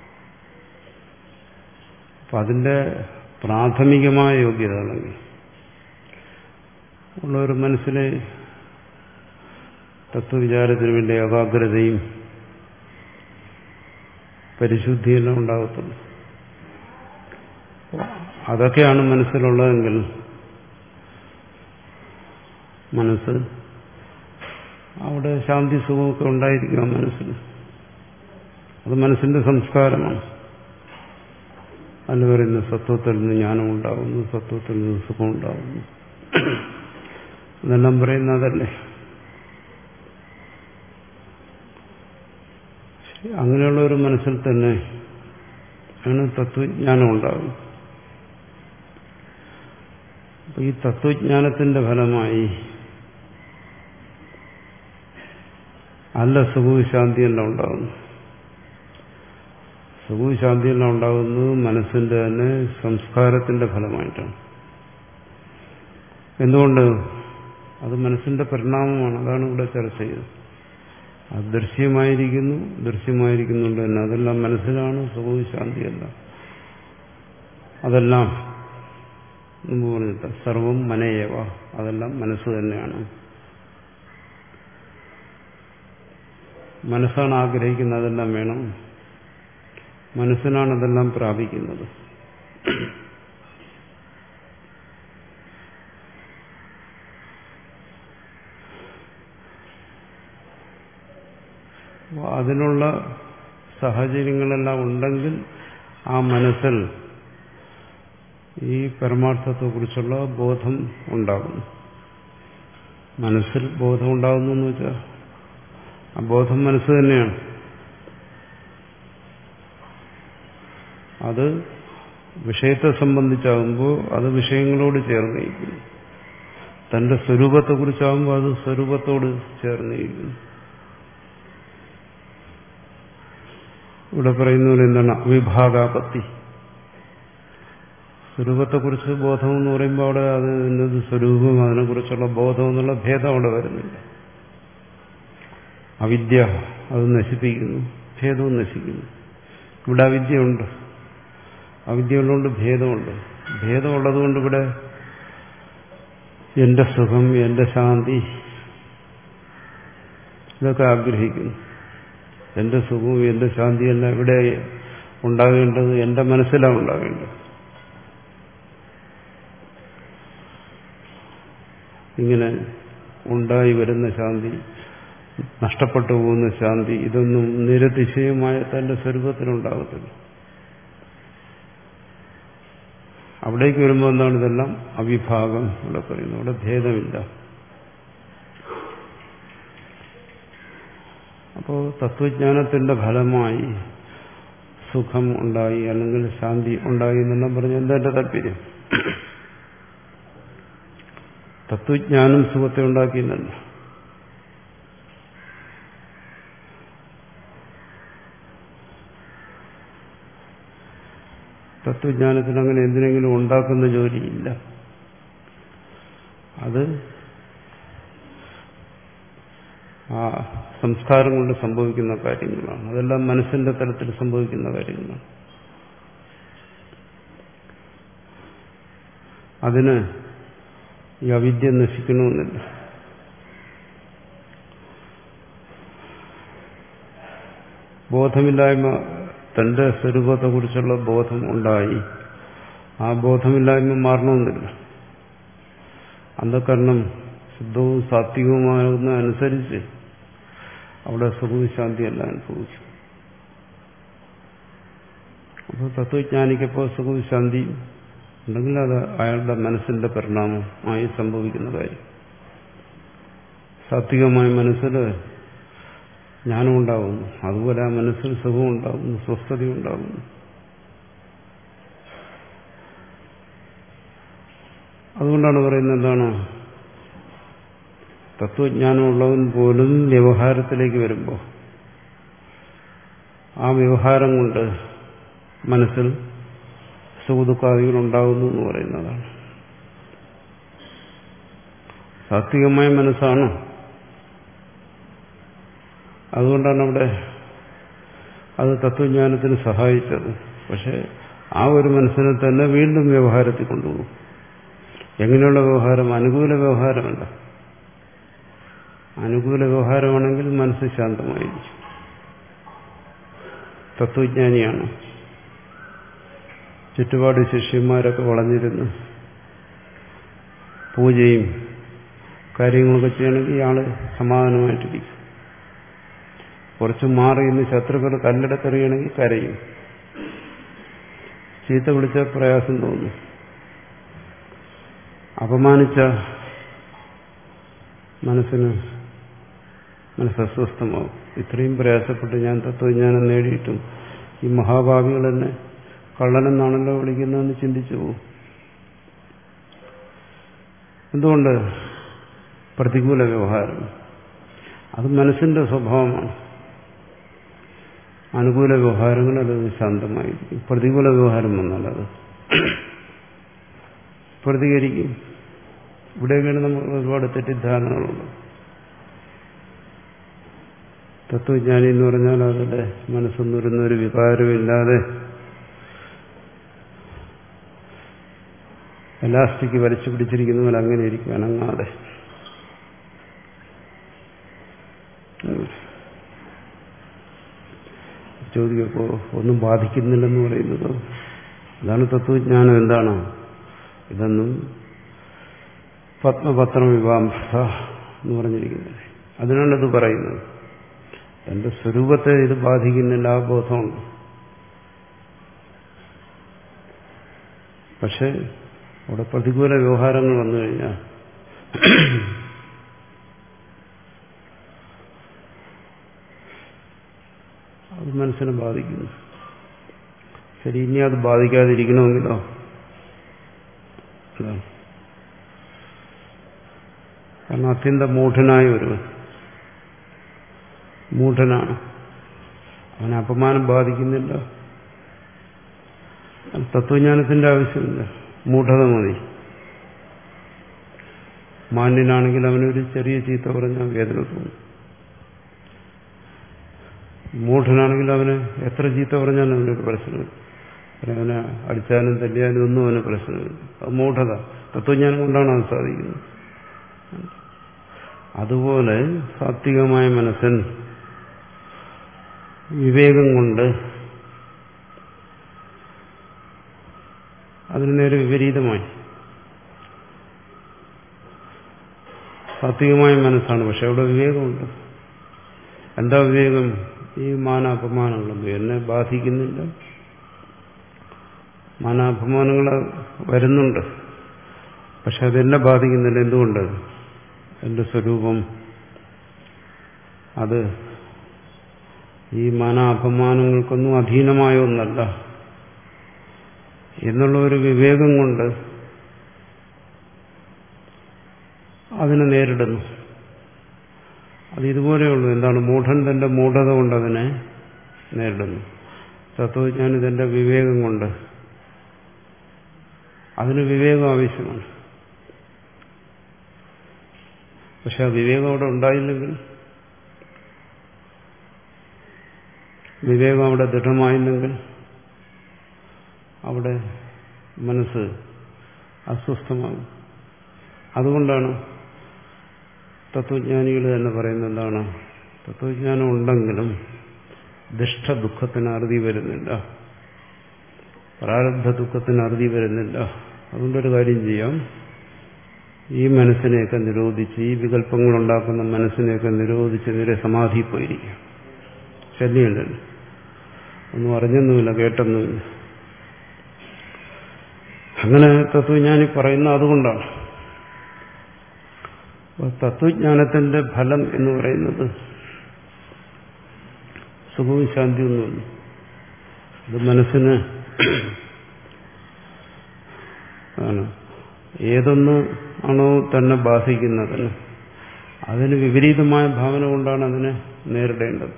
അപ്പൊ അതിന്റെ പ്രാഥമികമായ യോഗ്യതകളെങ്കിൽ ഉള്ള ഒരു മനസ്സിലെ തത്വവിചാരത്തിന് വേണ്ടി ഏകാഗ്രതയും പരിശുദ്ധിയെല്ലാം ഉണ്ടാകത്തുള്ളൂ. അതൊക്കെയാണ് മനസ്സിലുള്ളതെങ്കിൽ മനസ്സ് അവിടെ ശാന്തി സുഖമൊക്കെ ഉണ്ടായിരിക്കും. ആ മനസ്സിൽ അത് മനസ്സിന്റെ സംസ്കാരമാണ്. അല്ല പറയുന്നത് സത്വത്തിൽ നിന്ന് ജ്ഞാനം ഉണ്ടാകുന്നു, സത്വത്തിൽ നിന്ന് സുഖം ഉണ്ടാകുന്നു, എന്നെല്ലാം പറയുന്ന അതല്ലേ. അങ്ങനെയുള്ള ഒരു മനസ്സിൽ തന്നെ ആണ് തത്വജ്ഞാനം ഉണ്ടാകുന്നത്. അപ്പൊ ഈ തത്വജ്ഞാനത്തിന്റെ ഫലമായി അല്ല സുഖവും ശാന്തിയെല്ലാം ഉണ്ടാകുന്നു. സുഖവും ശാന്തിയെല്ലാം ഉണ്ടാകുന്നത് മനസ്സിന്റെ തന്നെ സംസ്കാരത്തിന്റെ ഫലമായിട്ടാണ്. എന്തുകൊണ്ട്? അത് മനസ്സിന്റെ പരിണാമമാണ്. അതാണ് ഇവിടെ ചർച്ച ചെയ്തത്. അത് ദൃശ്യമായിരിക്കുന്നു, ദൃശ്യമായിരിക്കുന്നുണ്ട് തന്നെ. അതെല്ലാം മനസ്സിലാണ്. സുഖവും ശാന്തിയല്ല. അതെല്ലാം മുമ്പ് പറഞ്ഞിട്ട് സർവം മനയേവ, അതെല്ലാം മനസ്സ് തന്നെയാണ്. മനസ്സാണ് ആഗ്രഹിക്കുന്നത്, അതെല്ലാം വേണം. മനസ്സിനാണ് അതെല്ലാം പ്രാപിക്കുന്നത്. അതിനുള്ള സാഹചര്യങ്ങളെല്ലാം ഉണ്ടെങ്കിൽ ആ മനസ്സിൽ ഈ പരമാർത്ഥത്തെക്കുറിച്ചുള്ള ബോധം ഉണ്ടാകുന്നു. മനസ്സിൽ ബോധം ഉണ്ടാകുന്നു എന്ന് വെച്ചാൽ ആ ബോധം മനസ്സ് തന്നെയാണ്. അത് വിഷയത്തെ സംബന്ധിച്ചാകുമ്പോൾ അത് വിഷയങ്ങളോട് ചേർന്നിരിക്കുന്നു. തന്റെ സ്വരൂപത്തെക്കുറിച്ചാകുമ്പോൾ അത് സ്വരൂപത്തോട് ചേർന്നിരിക്കുന്നു. ഇവിടെ പറയുന്നത് എന്താണ്? അവിഭാഗാപത്തി. സ്വരൂപത്തെക്കുറിച്ച് ബോധം എന്ന് പറയുമ്പോൾ അവിടെ അത് എന്നത് സ്വരൂപം, അതിനെക്കുറിച്ചുള്ള ബോധം എന്നുള്ള ഭേദം അവിടെ വരുന്നില്ല. അവിദ്യ അത് നശിപ്പിക്കുന്നു, ഭേദവും നശിക്കുന്നു. ഇവിടെ അവിദ്യയുണ്ട്, അവിദ്യയുള്ളതുകൊണ്ട് ഭേദമുണ്ട്. ഭേദമുള്ളതുകൊണ്ട് ഇവിടെ എന്റെ സുഖം, എന്റെ ശാന്തി ഇതൊക്കെ ആഗ്രഹിക്കുന്നു. എന്റെ സുഖവും എന്റെ ശാന്തിയെല്ലാം ഇവിടെ ഉണ്ടാകേണ്ടത് എന്റെ മനസ്സിലാണ് ഉണ്ടാകേണ്ടത്. ഇങ്ങനെ ഉണ്ടായി വരുന്ന ശാന്തി, നഷ്ടപ്പെട്ടു പോകുന്ന ശാന്തി, ഇതൊന്നും നിരതിശയമായ തന്റെ സ്വരൂപത്തിലുണ്ടാകത്തില്ല. അവിടേക്ക് വരുമ്പോൾ എന്താണ്? ഇതെല്ലാം അവിഭാഗം ഇവിടെ പറയുന്നു. അവിടെ ഭേദമില്ല. അപ്പോൾ തത്വജ്ഞാനത്തിന്റെ ഫലമായി സുഖം ഉണ്ടായി അല്ലെങ്കിൽ ശാന്തി ഉണ്ടായി എന്നെല്ലാം പറഞ്ഞ് എന്താ എന്റെ താല്പര്യം? തത്വജ്ഞാനം സുഖത്തെ ഉണ്ടാക്കിയെന്നല്ല. തത്വജ്ഞാനത്തിന് അങ്ങനെ എന്തിനെങ്കിലും ഉണ്ടാക്കുന്ന ജോലിയില്ല. അത് ആ സംസ്കാരം കൊണ്ട് സംഭവിക്കുന്ന കാര്യങ്ങളാണ്. അതെല്ലാം മനസ്സിന്റെ തലത്തിൽ സംഭവിക്കുന്ന കാര്യങ്ങളാണ്. അതിന് ഈ അവിദ്യ നശിക്കണമെന്നില്ല. ബോധമില്ലായ്മ, തന്റെ സ്വരൂപത്തെക്കുറിച്ചുള്ള ബോധം ഉണ്ടായി, ആ ബോധമില്ലായ്മ മാറണമെന്നില്ല. അന്ധകരണം ശുദ്ധവും സാത്വികവുമാകുന്ന അനുസരിച്ച് അവിടെ സുഖവും ശാന്തിയെല്ലാം അനുഭവിക്കും. അപ്പോൾ തത്വജ്ഞാനിക്കപ്പോൾ സുഖവും ശാന്തിയും ഉണ്ടെങ്കിൽ അത് അയാളുടെ മനസ്സിന്റെ പരിണാമം ആയി സംഭവിക്കുന്ന കാര്യം. സാത്വികമായ മനസ്സിൽ ജ്ഞാനം ഉണ്ടാകുന്നു, അതുപോലെ ആ മനസ്സിൽ സുഖം ഉണ്ടാകുന്നു, സ്വസ്ഥത ഉണ്ടാകുന്നു. അതുകൊണ്ടാണ് പറയുന്നത് എന്താണ്? തത്വജ്ഞാനമുള്ളവൻ പോലും വ്യവഹാരത്തിലേക്ക് വരുമ്പോൾ ആ വ്യവഹാരം കൊണ്ട് മനസ്സിൽ സുഖദുഃഖാദികൾ ഉണ്ടാകുന്നു എന്ന് പറയുന്നതാണ്. സാത്വികമായ മനസ്സാണ്. അതുകൊണ്ടാണ് അവിടെ അത് തത്വജ്ഞാനത്തിന് സഹായിച്ചത്. പക്ഷെ ആ ഒരു മനസ്സിനെ തന്നെ വീണ്ടും വ്യവഹാരത്തിൽ കൊണ്ടുപോകും. എങ്ങനെയുള്ള വ്യവഹാരം? അനുകൂല വ്യവഹാരമല്ല. അനുകൂല വ്യവഹാരമാണെങ്കിൽ മനസ്സ് ശാന്തമായിരിക്കും. തത്വജ്ഞാനിയാണ്. ചുറ്റുപാട് ശിഷ്യന്മാരൊക്കെ വളഞ്ഞിരുന്നു പൂജയും കാര്യങ്ങളൊക്കെ ചെയ്യണമെങ്കിൽ ഇയാള് സമാധാനമായിട്ടിരിക്കും. കുറച്ച് മാറി ഇന്ന് ശത്രുക്കൾ കല്ലെടുത്തെറിയണമെങ്കിൽ കരയും. ചീത്ത വിളിച്ച പ്രയാസം തോന്നും. അപമാനിച്ച മനസ്സിന് മനസ്സസ്വസ്ഥമാവും. ഇത്രയും പ്രയാസപ്പെട്ട് ഞാൻ തത്വജ്ഞാനം നേടിയിട്ടും ഈ മഹാഭാവികൾ എന്നെ കള്ളനെന്നാണല്ലോ വിളിക്കുന്നതെന്ന് ചിന്തിച്ചു പോകും. എന്തുകൊണ്ട്? പ്രതികൂല വ്യവഹാരം. അത് മനസ്സിന്റെ സ്വഭാവമാണ്. അനുകൂല വ്യവഹാരങ്ങൾ അത് ശാന്തമായിരിക്കും. പ്രതികൂല വ്യവഹാരം വന്നാൽ അത് പ്രതികരിക്കും. ഇവിടെയൊക്കെയാണ് നമുക്ക് ഒരുപാട് തെറ്റിദ്ധാരണകളുണ്ട്. തത്വജ്ഞാനി എന്ന് പറഞ്ഞാൽ അതിന്റെ മനസ്സൊന്നിരുന്ന ഒരു വികാരമില്ലാതെ എലാസ്റ്റിക് വലിച്ചു പിടിച്ചിരിക്കുന്നവൻ അങ്ങനെ ഇരിക്കും, അനങ്ങാതെ. ചോദിക്കപ്പോ ഒന്നും ബാധിക്കുന്നില്ലെന്ന് പറയുന്നത് അതാണ് തത്വജ്ഞാനം. എന്താണ് ഇതൊന്നും? പത്മപത്രം വിവാംസ എന്ന് പറഞ്ഞിരിക്കുന്നത് അതിനാണിത് പറയുന്നത്. എന്റെ സ്വരൂപത്തെ ഇത് ബാധിക്കുന്നില്ല, ആ ബോധമുണ്ട്. പക്ഷെ അവിടെ പ്രതികൂല വ്യവഹാരങ്ങൾ വന്നു കഴിഞ്ഞാൽ അത് മനസ്സിനെ ബാധിക്കുന്നു. ശരി, ഇനി അത് ബാധിക്കാതിരിക്കണമെങ്കിലോ? കാരണം അത്യന്ത മൂഢനായ ഒരുവൻ മൂഢനാണ്. അവന് അപമാനം ബാധിക്കുന്നില്ല. തത്വജ്ഞാനത്തിന്റെ ആവശ്യമില്ല, മൂഢത മതി. മാന്യനാണെങ്കിൽ അവനൊരു ചെറിയ ചീത്ത പറഞ്ഞാൽ വേദന തോന്നും. മൂഢനാണെങ്കിൽ അവന് എത്ര ചീത്ത പറഞ്ഞാലും അവനൊരു പ്രശ്നമില്ല. അവനെ അടിച്ചാലും തല്ലിയാലും ഒന്നും അവന് പ്രശ്നമില്ല. അത് മൂഢത. തത്വജ്ഞാനം കൊണ്ടാണ് അത് സാധിക്കുന്നത്. അതുപോലെ സാത്വികമായ മനസ്സൻ വിവേകം കൊണ്ട് അതിന് നേരെ വിപരീതമായി സാത്വികമായ മനസ്സാണ്, പക്ഷെ അവിടെ വിവേകമുണ്ട്. എന്താ വിവേകം? ഈ മാനാപമാനങ്ങളൊന്നും എന്നെ ബാധിക്കുന്നില്ല. മാനാപമാനങ്ങൾ വരുന്നുണ്ട്, പക്ഷെ അതെന്നെ ബാധിക്കുന്നില്ല. എന്തുകൊണ്ട്? എന്റെ സ്വരൂപം അത് ഈ മാനാപമാനങ്ങൾക്കൊന്നും അധീനമായ ഒന്നല്ല എന്നുള്ള ഒരു വിവേകം കൊണ്ട് അതിനെ നേരിടുന്നു. അത് ഇതുപോലെയുള്ളൂ. എന്താണ്? മൂഢൻ തന്റെ മൂഢത കൊണ്ട് അതിനെ നേരിടുന്നു. തത്വജ്ഞാനി തന്റെ വിവേകം കൊണ്ട്. അതിന് വിവേകം ആവശ്യമാണ്. പക്ഷെ ആ വിവേകം അവിടെ ഉണ്ടായില്ലെങ്കിൽ, വിവേകം അവിടെ ദൃഢമായില്ലെങ്കിൽ അവിടെ മനസ്സ് അസ്വസ്ഥമാകും. അതുകൊണ്ടാണ് തത്വജ്ഞാനികൾ തന്നെ പറയുന്നത് എന്താണ്? തത്വജ്ഞാനം ഉണ്ടെങ്കിലും ദുഷ്ട ദുഃഖത്തിന് അറുതി വരുന്നില്ല, പ്രാരബ്ധ ദുഃഖത്തിന് അറുതി വരുന്നില്ല. അതുകൊണ്ടൊരു കാര്യം ചെയ്യാം, ഈ മനസ്സിനെയൊക്കെ നിരോധിച്ച്, ഈ വികല്പങ്ങളുണ്ടാക്കുന്ന മനസ്സിനെയൊക്കെ നിരോധിച്ച് നേരെ സമാധി പോയിരിക്കും. ശല്യമുണ്ടല്ലോ, ഒന്നും അറിഞ്ഞൊന്നുമില്ല, കേട്ടൊന്നുമില്ല. അങ്ങനെ തത്വജ്ഞാനി പറയുന്ന അതുകൊണ്ടാണ്. തത്വജ്ഞാനത്തിന്റെ ഫലം എന്ന് പറയുന്നത് സുഖവും ശാന്തിയൊന്നുമില്ല. ഇത് മനസ്സിന് ആണ് ഏതൊന്ന് ആണോ തന്നെ ബാധിക്കുന്നതിന് അതിന് വിപരീതമായ ഭാവന കൊണ്ടാണ് അതിനെ നേരിടേണ്ടത്.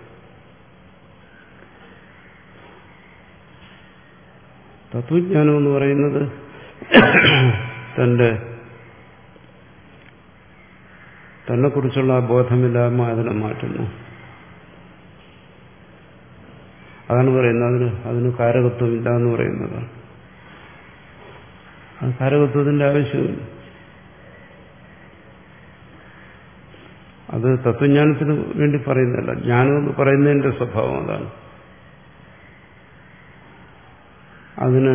തത്വജ്ഞാനം എന്ന് പറയുന്നത് തന്റെ തന്നെക്കുറിച്ചുള്ള ആ ബോധമില്ലായ്മ അതിനെ മാറ്റുന്നു. അതാണ് പറയുന്നത് അതിന് അതിന് കാരകത്വമില്ല എന്ന് പറയുന്നതാണ്. അത് കാരകത്വത്തിന്റെ ആവശ്യമില്ല. അത് തത്വജ്ഞാനത്തിന് വേണ്ടി പറയുന്നതല്ല. ജ്ഞാനം എന്ന് പറയുന്നതിന്റെ സ്വഭാവം അതാണ്. അതിന്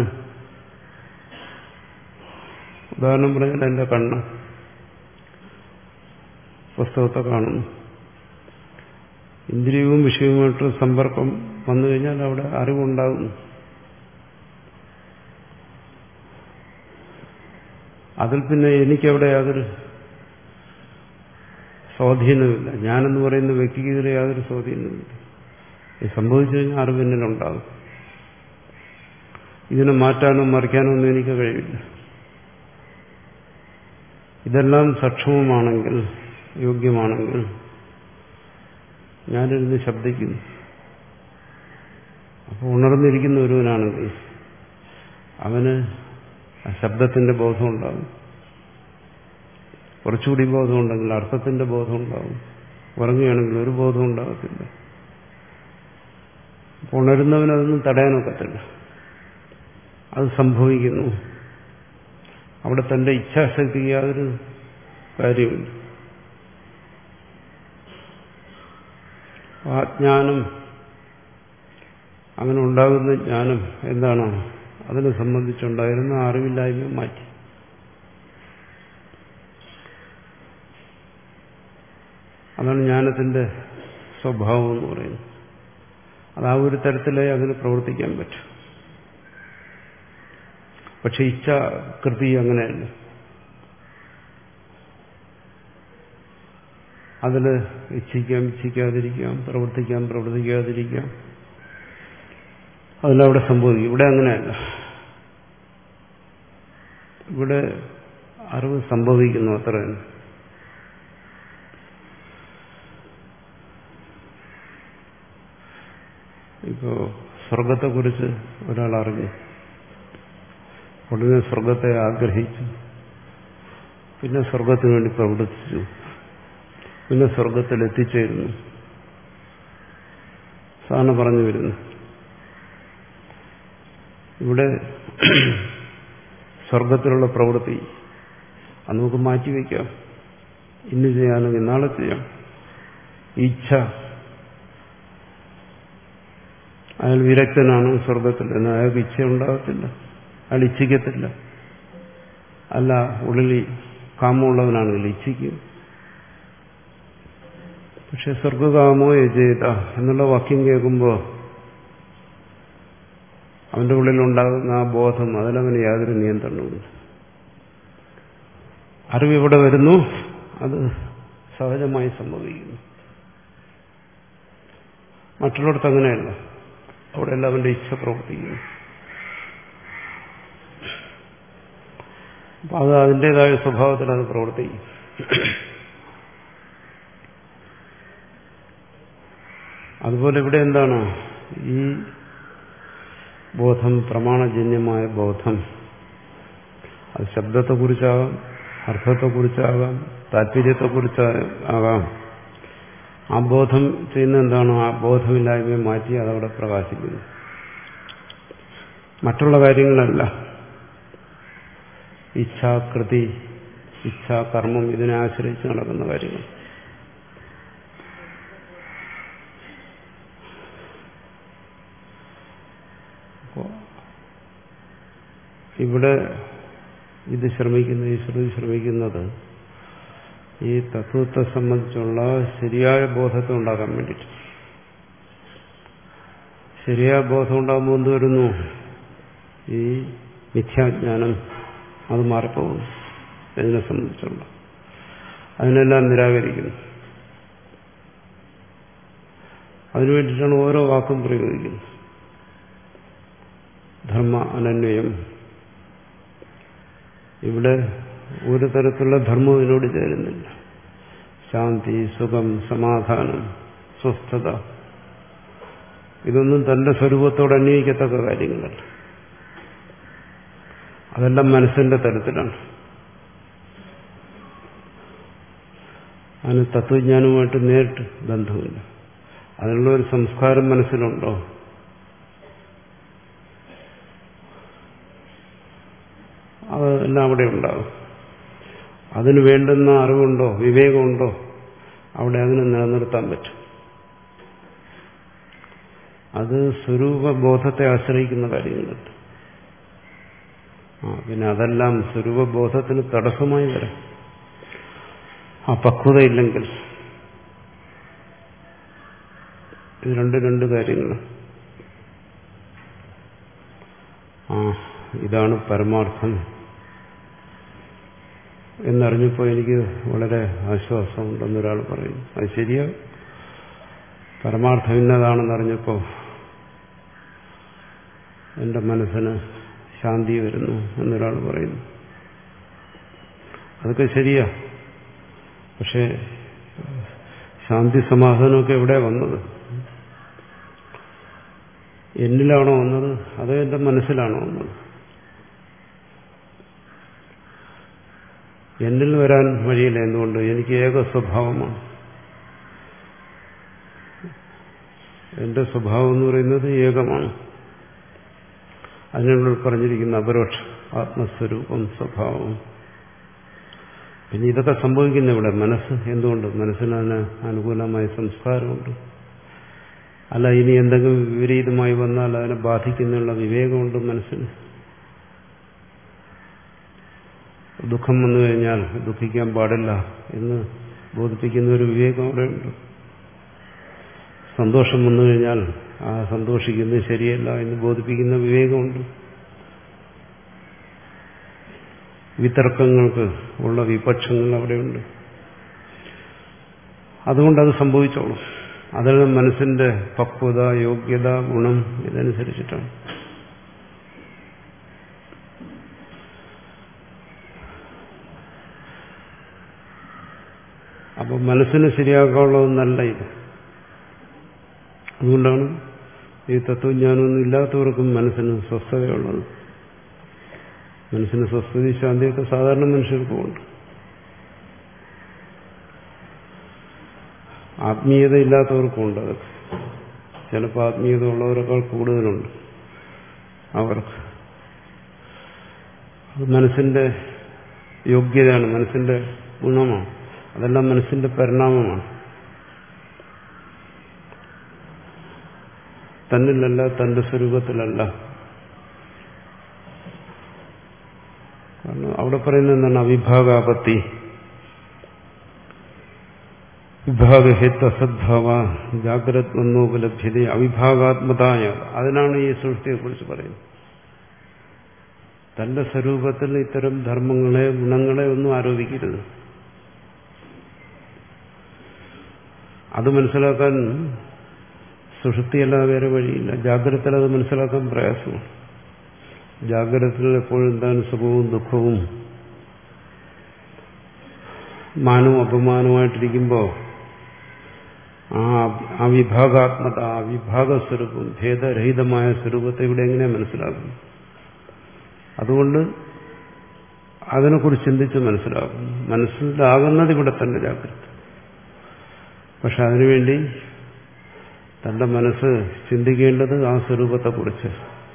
ഉദാഹരണം പറഞ്ഞാൽ എന്റെ കണ്ണ് പുസ്തകത്തെ കാണുന്നു. ഇന്ദ്രിയവും വിഷയവുമായിട്ട് സമ്പർക്കം വന്നു കഴിഞ്ഞാൽ അവിടെ അറിവുണ്ടാകുന്നു. അതിൽ പിന്നെ എനിക്കവിടെ യാതൊരു സ്വാധീനമില്ല. ഞാനെന്ന് പറയുന്ന വ്യക്തിക്ക് ഇതിൽ യാതൊരു സ്വാധീനമില്ല. ഇത് സംഭവിച്ചു കഴിഞ്ഞാൽ അറിവ് എന്നിലുണ്ടാകും. ഇതിനെ മാറ്റാനോ മറിക്കാനോ ഒന്നും എനിക്ക് കഴിയില്ല. ഇതെല്ലാം സക്ഷമമാണെങ്കിൽ, യോഗ്യമാണെങ്കിൽ ഞാനിരുന്ന് ശബ്ദിക്കുന്നു. അപ്പോൾ ഉണർന്നിരിക്കുന്ന ഒരുവനാണെങ്കിൽ അവന് ആ ശബ്ദത്തിന്റെ ബോധം ഉണ്ടാകും. കുറച്ചുകൂടി ബോധമുണ്ടെങ്കിൽ അർത്ഥത്തിന്റെ ബോധം ഉണ്ടാകും. ഉറങ്ങുകയാണെങ്കിൽ ഒരു ബോധം ഉണ്ടാകത്തില്ല. അപ്പോൾ ഉണരുന്നവനതൊന്നും തടയാനൊക്കത്തില്ല. അത് സംഭവിക്കുന്നു. അവിടെ തന്റെ ഇച്ഛാശക്തിക്ക് യാതൊരു കാര്യമില്ല. ആ ജ്ഞാനം, അങ്ങനെ ഉണ്ടാകുന്ന ജ്ഞാനം എന്താണ്? അതിനെ സംബന്ധിച്ചുണ്ടായിരുന്ന അറിവില്ലായ്മ മാറ്റി. അതാണ് ജ്ഞാനത്തിന്റെ സ്വഭാവം എന്ന് പറയുന്നത്. അത് ആ ഒരു തരത്തിലേ അതിന് പ്രവർത്തിക്കാൻ പറ്റും. പക്ഷെ ഇച്ഛ കൃതി അങ്ങനെയല്ല. അതിൽ ഇച്ഛിക്കാം, ഇച്ഛിക്കാതിരിക്കാം, പ്രവർത്തിക്കാം, പ്രവർത്തിക്കാതിരിക്കാം. അതിലവിടെ സംഭവിക്കും. ഇവിടെ അങ്ങനെയല്ല. ഇവിടെ അറിവ് സംഭവിക്കുന്നു, അത്ര തന്നെ. ഇപ്പോ സ്വർഗത്തെക്കുറിച്ച് ഒരാൾ അറിഞ്ഞു, ഉടനെ സ്വർഗത്തെ ആഗ്രഹിച്ചു, പിന്നെ സ്വർഗത്തിനു വേണ്ടി പ്രവർത്തിച്ചു, പിന്നെ സ്വർഗത്തിൽ എത്തിച്ചേരുന്നു. സാധാരണ പറഞ്ഞു വരുന്നു. ഇവിടെ സ്വർഗത്തിലുള്ള പ്രവൃത്തി അത് നമുക്ക് മാറ്റിവെക്കാം. ഇന്ന് ചെയ്യാനെങ്കിൽ നാളെ ചെയ്യാം. ഇച്ഛ, അയാൾ വിരക്തനാണ് സ്വർഗത്തിൽ, എന്നാൽ അയാൾക്ക് ഇച്ഛ ഉണ്ടാകത്തില്ല, അയാൾ ഇച്ഛിക്കത്തില്ല. അല്ല, ഉള്ളിൽ കാമമുള്ളവനാണെങ്കിൽ ഇച്ഛിക്കും. പക്ഷെ സ്വർഗകാമോ യജേത എന്നുള്ള വാക്യം കേൾക്കുമ്പോൾ അവന്റെ ഉള്ളിലുണ്ടാകുന്ന ആ ബോധം, അതിലവന് യാതൊരു നിയന്ത്രണവുമില്ല. അറിവിവിടെ വരുന്നു, അത് സഹജമായി സംഭവിക്കുന്നു. മറ്റുള്ളിടത്ത് അങ്ങനെയല്ല. അവിടെ എല്ലാം അവന്റെ ഇച്ഛ പ്രവർത്തിക്കുന്നു. അപ്പൊ അത് അതിൻ്റെതായ സ്വഭാവത്തിൽ അത് പ്രവർത്തിക്കും. അതുപോലെ ഇവിടെ എന്താണ് ഈ ബോധം, പ്രമാണജന്യമായ ബോധം, അത് ശബ്ദത്തെക്കുറിച്ചാകാം, അർത്ഥത്തെക്കുറിച്ചാകാം, താല്പര്യത്തെക്കുറിച്ചാകാം. ആ ബോധം ചെയ്യുന്ന എന്താണ്? ആ ബോധമില്ലായ്മയെ മാറ്റി അതവിടെ പ്രകാശിക്കുന്നു. മറ്റുള്ള കാര്യങ്ങളല്ല. ഇച്ഛാകൃതി, ഇച്ഛാകർമ്മം, ഇതിനെ ആശ്രയിച്ച് നടക്കുന്ന കാര്യങ്ങൾ. ഇവിടെ ഇത് ശ്രമിക്കുന്നത്, ഈ ശ്രുതി ശ്രമിക്കുന്നത് ഈ തത്വത്തെ സംബന്ധിച്ചുള്ള ശരിയായ ബോധത്തെ ഉണ്ടാക്കാൻ വേണ്ടിയിട്ട്. ശരിയായ ബോധം ഉണ്ടാകുമ്പോൾ എന്ത് വരുന്നു? ഈ മിഥ്യാജ്ഞാനം അത് മാറിപ്പോകുന്നു. ഇതിനെ സംബന്ധിച്ചുള്ള അതിനെല്ലാം നിരാകരിക്കുന്നു. അതിനുവേണ്ടിയിട്ടാണ് ഓരോ വാക്കും പ്രയോഗിക്കുന്നത്. ധർമ്മ അനന്വയം. ഇവിടെ ഒരു തരത്തിലുള്ള ധർമ്മം ഇതിനോട് ചേരുന്നില്ല. ശാന്തി, സുഖം, സമാധാനം, സ്വസ്ഥത, ഇതൊന്നും തന്റെ സ്വരൂപത്തോട് അന്വയിക്കത്തക്ക കാര്യങ്ങളല്ല. അതെല്ലാം മനസ്സിന്റെ തലത്തിലാണ്. അതിന് തത്വജ്ഞാനവുമായിട്ട് നേരിട്ട് ബന്ധമില്ല. അതിനുള്ള ഒരു സംസ്കാരം മനസ്സിലുണ്ടോ? അതെല്ലാം അവിടെ ഉണ്ടാകും. അതിന് വേണ്ടുന്ന അറിവുണ്ടോ, വിവേകമുണ്ടോ, അവിടെ അതിനെ നിലനിർത്താൻ പറ്റും. അത് സ്വരൂപബോധത്തെ ആശ്രയിക്കുന്ന കാര്യങ്ങളുണ്ട്. ആ പിന്നെ അതെല്ലാം സ്വരൂപബോധത്തിന് തടസ്സമായി വരാം. ആ പക്വതയില്ലെങ്കിൽ. ഇത് രണ്ട് രണ്ട് കാര്യങ്ങൾ. ആ ഇതാണ് പരമാർത്ഥം എന്നറിഞ്ഞപ്പോൾ എനിക്ക് വളരെ ആശ്വാസമുണ്ടെന്നൊരാൾ പറയും. അത് ശരിയാ. പരമാർത്ഥം ഇന്നതാണെന്നറിഞ്ഞപ്പോൾ എൻ്റെ മനസ്സിന് ശാന്തി വരുന്നു എന്നൊരാൾ പറയുന്നു. അതൊക്കെ ശരിയാ. പക്ഷേ ശാന്തി സമാധാനമൊക്കെ എവിടെ വന്നത്? എന്നിലാണോ വന്നത്, അതോ എൻ്റെ മനസ്സിലാണോ വന്നത്? എന്നിൽ വരാൻ വഴിയില്ല. എന്തുകൊണ്ട്? എനിക്ക് ഏക സ്വഭാവമാണ്. എന്റെ സ്വഭാവം എന്ന് പറയുന്നത് ഏകമാണ്. അതിനുള്ളിൽ പറഞ്ഞിരിക്കുന്ന അപരോക്ഷ ആത്മസ്വരൂപം, സ്വഭാവം. പിന്നെ ഇതൊക്കെ സംഭവിക്കുന്ന ഇവിടെ മനസ്സ്. എന്തുകൊണ്ട്? മനസ്സിന് അതിന് അനുകൂലമായ സംസ്കാരമുണ്ട്. അല്ല, ഇനി എന്തെങ്കിലും വിപരീതമായി വന്നാൽ അതിനെ ബാധിക്കുന്നുള്ള വിവേകമുണ്ട് മനസ്സിന്. ദുഃഖം വന്നു കഴിഞ്ഞാൽ ദുഃഖിക്കാൻ പാടില്ല എന്ന് ബോധിപ്പിക്കുന്ന ഒരു വിവേകം അവിടെയുണ്ട്. സന്തോഷം വന്നു കഴിഞ്ഞാൽ ആ സന്തോഷിക്കുന്നത് ശരിയല്ല എന്ന് ബോധിപ്പിക്കുന്ന വിവേകമുണ്ട്. വിതർക്കങ്ങൾക്ക് ഉള്ള വിപക്ഷങ്ങൾ അവിടെയുണ്ട്. അതുകൊണ്ടത് സംഭവിച്ചോളും. അതെല്ലാം മനസ്സിന്റെ പക്വത, യോഗ്യത, ഗുണം ഇതനുസരിച്ചിട്ടാണ്. അപ്പോൾ മനസ്സിന് ശരിയാക്കാനുള്ളതൊന്നല്ല ഇത്. അതുകൊണ്ടാണ് ഈ തത്വജ്ഞാനമൊന്നും ഇല്ലാത്തവർക്കും മനസ്സിന് സ്വസ്ഥതയുള്ളത്. മനസ്സിന് സ്വസ്ഥത, ശാന്തിയൊക്കെ സാധാരണ മനുഷ്യർക്കുമുണ്ട്. ആത്മീയത ഇല്ലാത്തവർക്കുമുണ്ട്. അതൊക്കെ ചിലപ്പോൾ ആത്മീയത ഉള്ളവരെക്കാൾ കൂടുതലുണ്ട് അവർക്ക്. അത് മനസ്സിന്റെ യോഗ്യതയാണ്, മനസ്സിന്റെ ഗുണമാണ്. അതെല്ലാം മനസ്സിന്റെ പരിണാമമാണ്. തന്നിലല്ല, തന്റെ സ്വരൂപത്തിലല്ല. കാരണം അവിടെ പറയുന്നത് എന്താണ്? അവിഭാഗാപത്തി, വിഭാഗഹേത്വ സദ്ഭാവ ജാഗ്രത് വന്നോപലഭ്യത അവിഭാഗാത്മതായ. അതിനാണ് ഈ സൃഷ്ടിയെക്കുറിച്ച് പറയുന്നത്. തന്റെ സ്വരൂപത്തിൽ ഇത്തരം ധർമ്മങ്ങളെ, ഗുണങ്ങളെ ഒന്നും ആരോപിക്കരുത്. അത് മനസ്സിലാക്കാൻ സുഷുപ്തിയല്ലാതെ വേറെ വഴിയില്ല. ജാഗ്രതത്തിൽ അത് മനസ്സിലാക്കാൻ പ്രയാസമാണ്. ജാഗ്രതത്തിൽ എപ്പോഴും താൻ സുഖവും ദുഃഖവും മാനവും അപമാനവുമായിട്ടിരിക്കുമ്പോൾ ആ അവിഭാഗാത്മത, ആ വിഭാഗസ്വരൂപം, ഭേദരഹിതമായ സ്വരൂപത്തെ ഇവിടെ എങ്ങനെ മനസ്സിലാക്കും? അതുകൊണ്ട് അതിനെക്കുറിച്ച് ചിന്തിച്ച് മനസ്സിലാക്കും. മനസ്സിലാകുന്നത് ഇവിടെ തന്നെ ജാഗ്രത. പക്ഷെ അതിനുവേണ്ടി തന്റെ മനസ്സ് ചിന്തിക്കേണ്ടത് ആ സ്വരൂപത്തെക്കുറിച്ച്.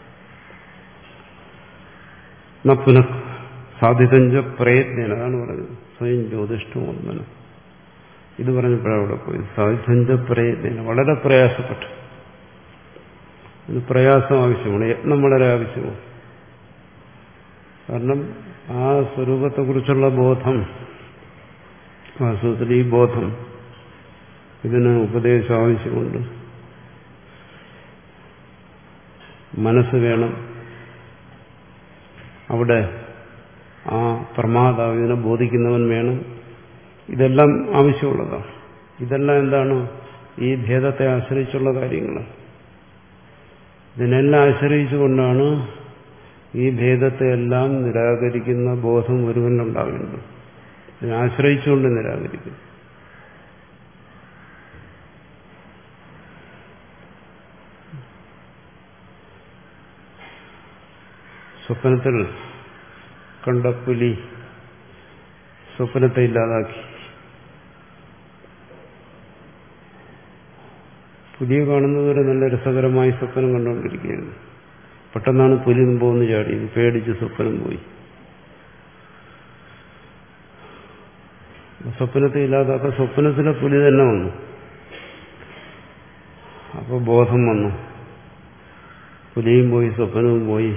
പുന സാധിതഞ്ച പ്രയത്നം, അതാണ് പറഞ്ഞത്. സ്വയം ജ്യോതിഷ്ഠമോന്മനം. ഇത് പറഞ്ഞപ്പോഴാണ് അവിടെ പോയി. സാധിതഞ്ച പ്രയത്നം, വളരെ പ്രയാസപ്പെട്ടു. ഇത് പ്രയാസം ആവശ്യമാണ്, യത്നം വളരെ ആവശ്യമാണ്. കാരണം ആ സ്വരൂപത്തെക്കുറിച്ചുള്ള ബോധം, വാസ്തവത്തിൽ ഈ ബോധം, ഇതിന് ഉപദേശം ആവശ്യമുണ്ട്. മനസ്സ് വേണം. അവിടെ ആ പ്രമാതാവ്, ഇതിനെ ബോധിക്കുന്നവൻ വേണം. ഇതെല്ലാം ആവശ്യമുള്ളതാണ്. ഇതെല്ലാം എന്താണ്? ഈ ഭേദത്തെ ആശ്രയിച്ചുള്ള കാര്യങ്ങൾ. ഇതിനെല്ലാം ആശ്രയിച്ചുകൊണ്ടാണ് ഈ ഭേദത്തെ എല്ലാം നിരാകരിക്കുന്ന ബോധം ഒരുവനുണ്ടാകേണ്ടത്. ഇതിനെ ആശ്രയിച്ചുകൊണ്ട് നിരാകരിക്കും. സ്വപ്നത്തിൽ കണ്ട പുലി സ്വപ്നത്തെ ഇല്ലാതാക്കി. പുലിയെ കാണുന്നതുവരെ നല്ല രസകരമായി സ്വപ്നം കണ്ടുകൊണ്ടിരിക്കുകയായിരുന്നു. പെട്ടെന്നാണ് പുലി മുമ്പോന്ന് ചാടി, പേടിച്ച് സ്വപ്നം പോയി. സ്വപ്നത്തെ ഇല്ലാതാക്കാൻ സ്വപ്നത്തിലെ പുലി തന്നെ വന്നു. അപ്പോൾ ബോധം വന്നു, പുലിയും പോയി സ്വപ്നവും പോയി.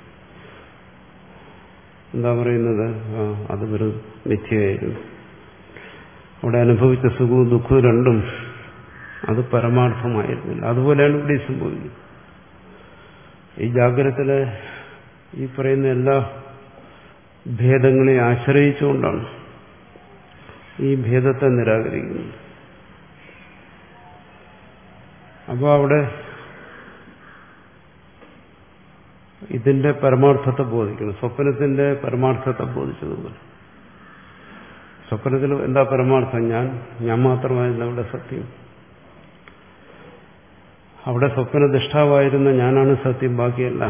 എന്താ പറയുന്നത്? ആ അത് വെറും മിഥ്യയായിരുന്നു. അവിടെ അനുഭവിച്ച സുഖവും ദുഃഖവും രണ്ടും അത് പരമാർത്ഥമായിരുന്നില്ല. അതുപോലെയാണ് ഇവിടെ സംഭവിക്കുന്നത്. ഈ ജാഗ്രതത്തിലെ ഈ പറയുന്ന എല്ലാ ഭേദങ്ങളെ ആശ്രയിച്ചുകൊണ്ടാണ് ഈ ഭേദത്തെ നിരാകരിക്കുന്നത്. അപ്പോൾ അവിടെ ഇതിന്റെ പരമാർത്ഥത്തെ ബോധിക്കണം. സ്വപ്നത്തിന്റെ പരമാർത്ഥത്തെ ബോധിച്ചതുപോലെ സ്വപ്നത്തിൽ എന്താ പരമാർത്ഥം? ഞാൻ ഞാൻ മാത്രമായിരുന്നു അവിടെ സത്യം. അവിടെ സ്വപ്നദിഷ്ടാവായിരുന്ന ഞാനാണ് സത്യം, ബാക്കിയല്ല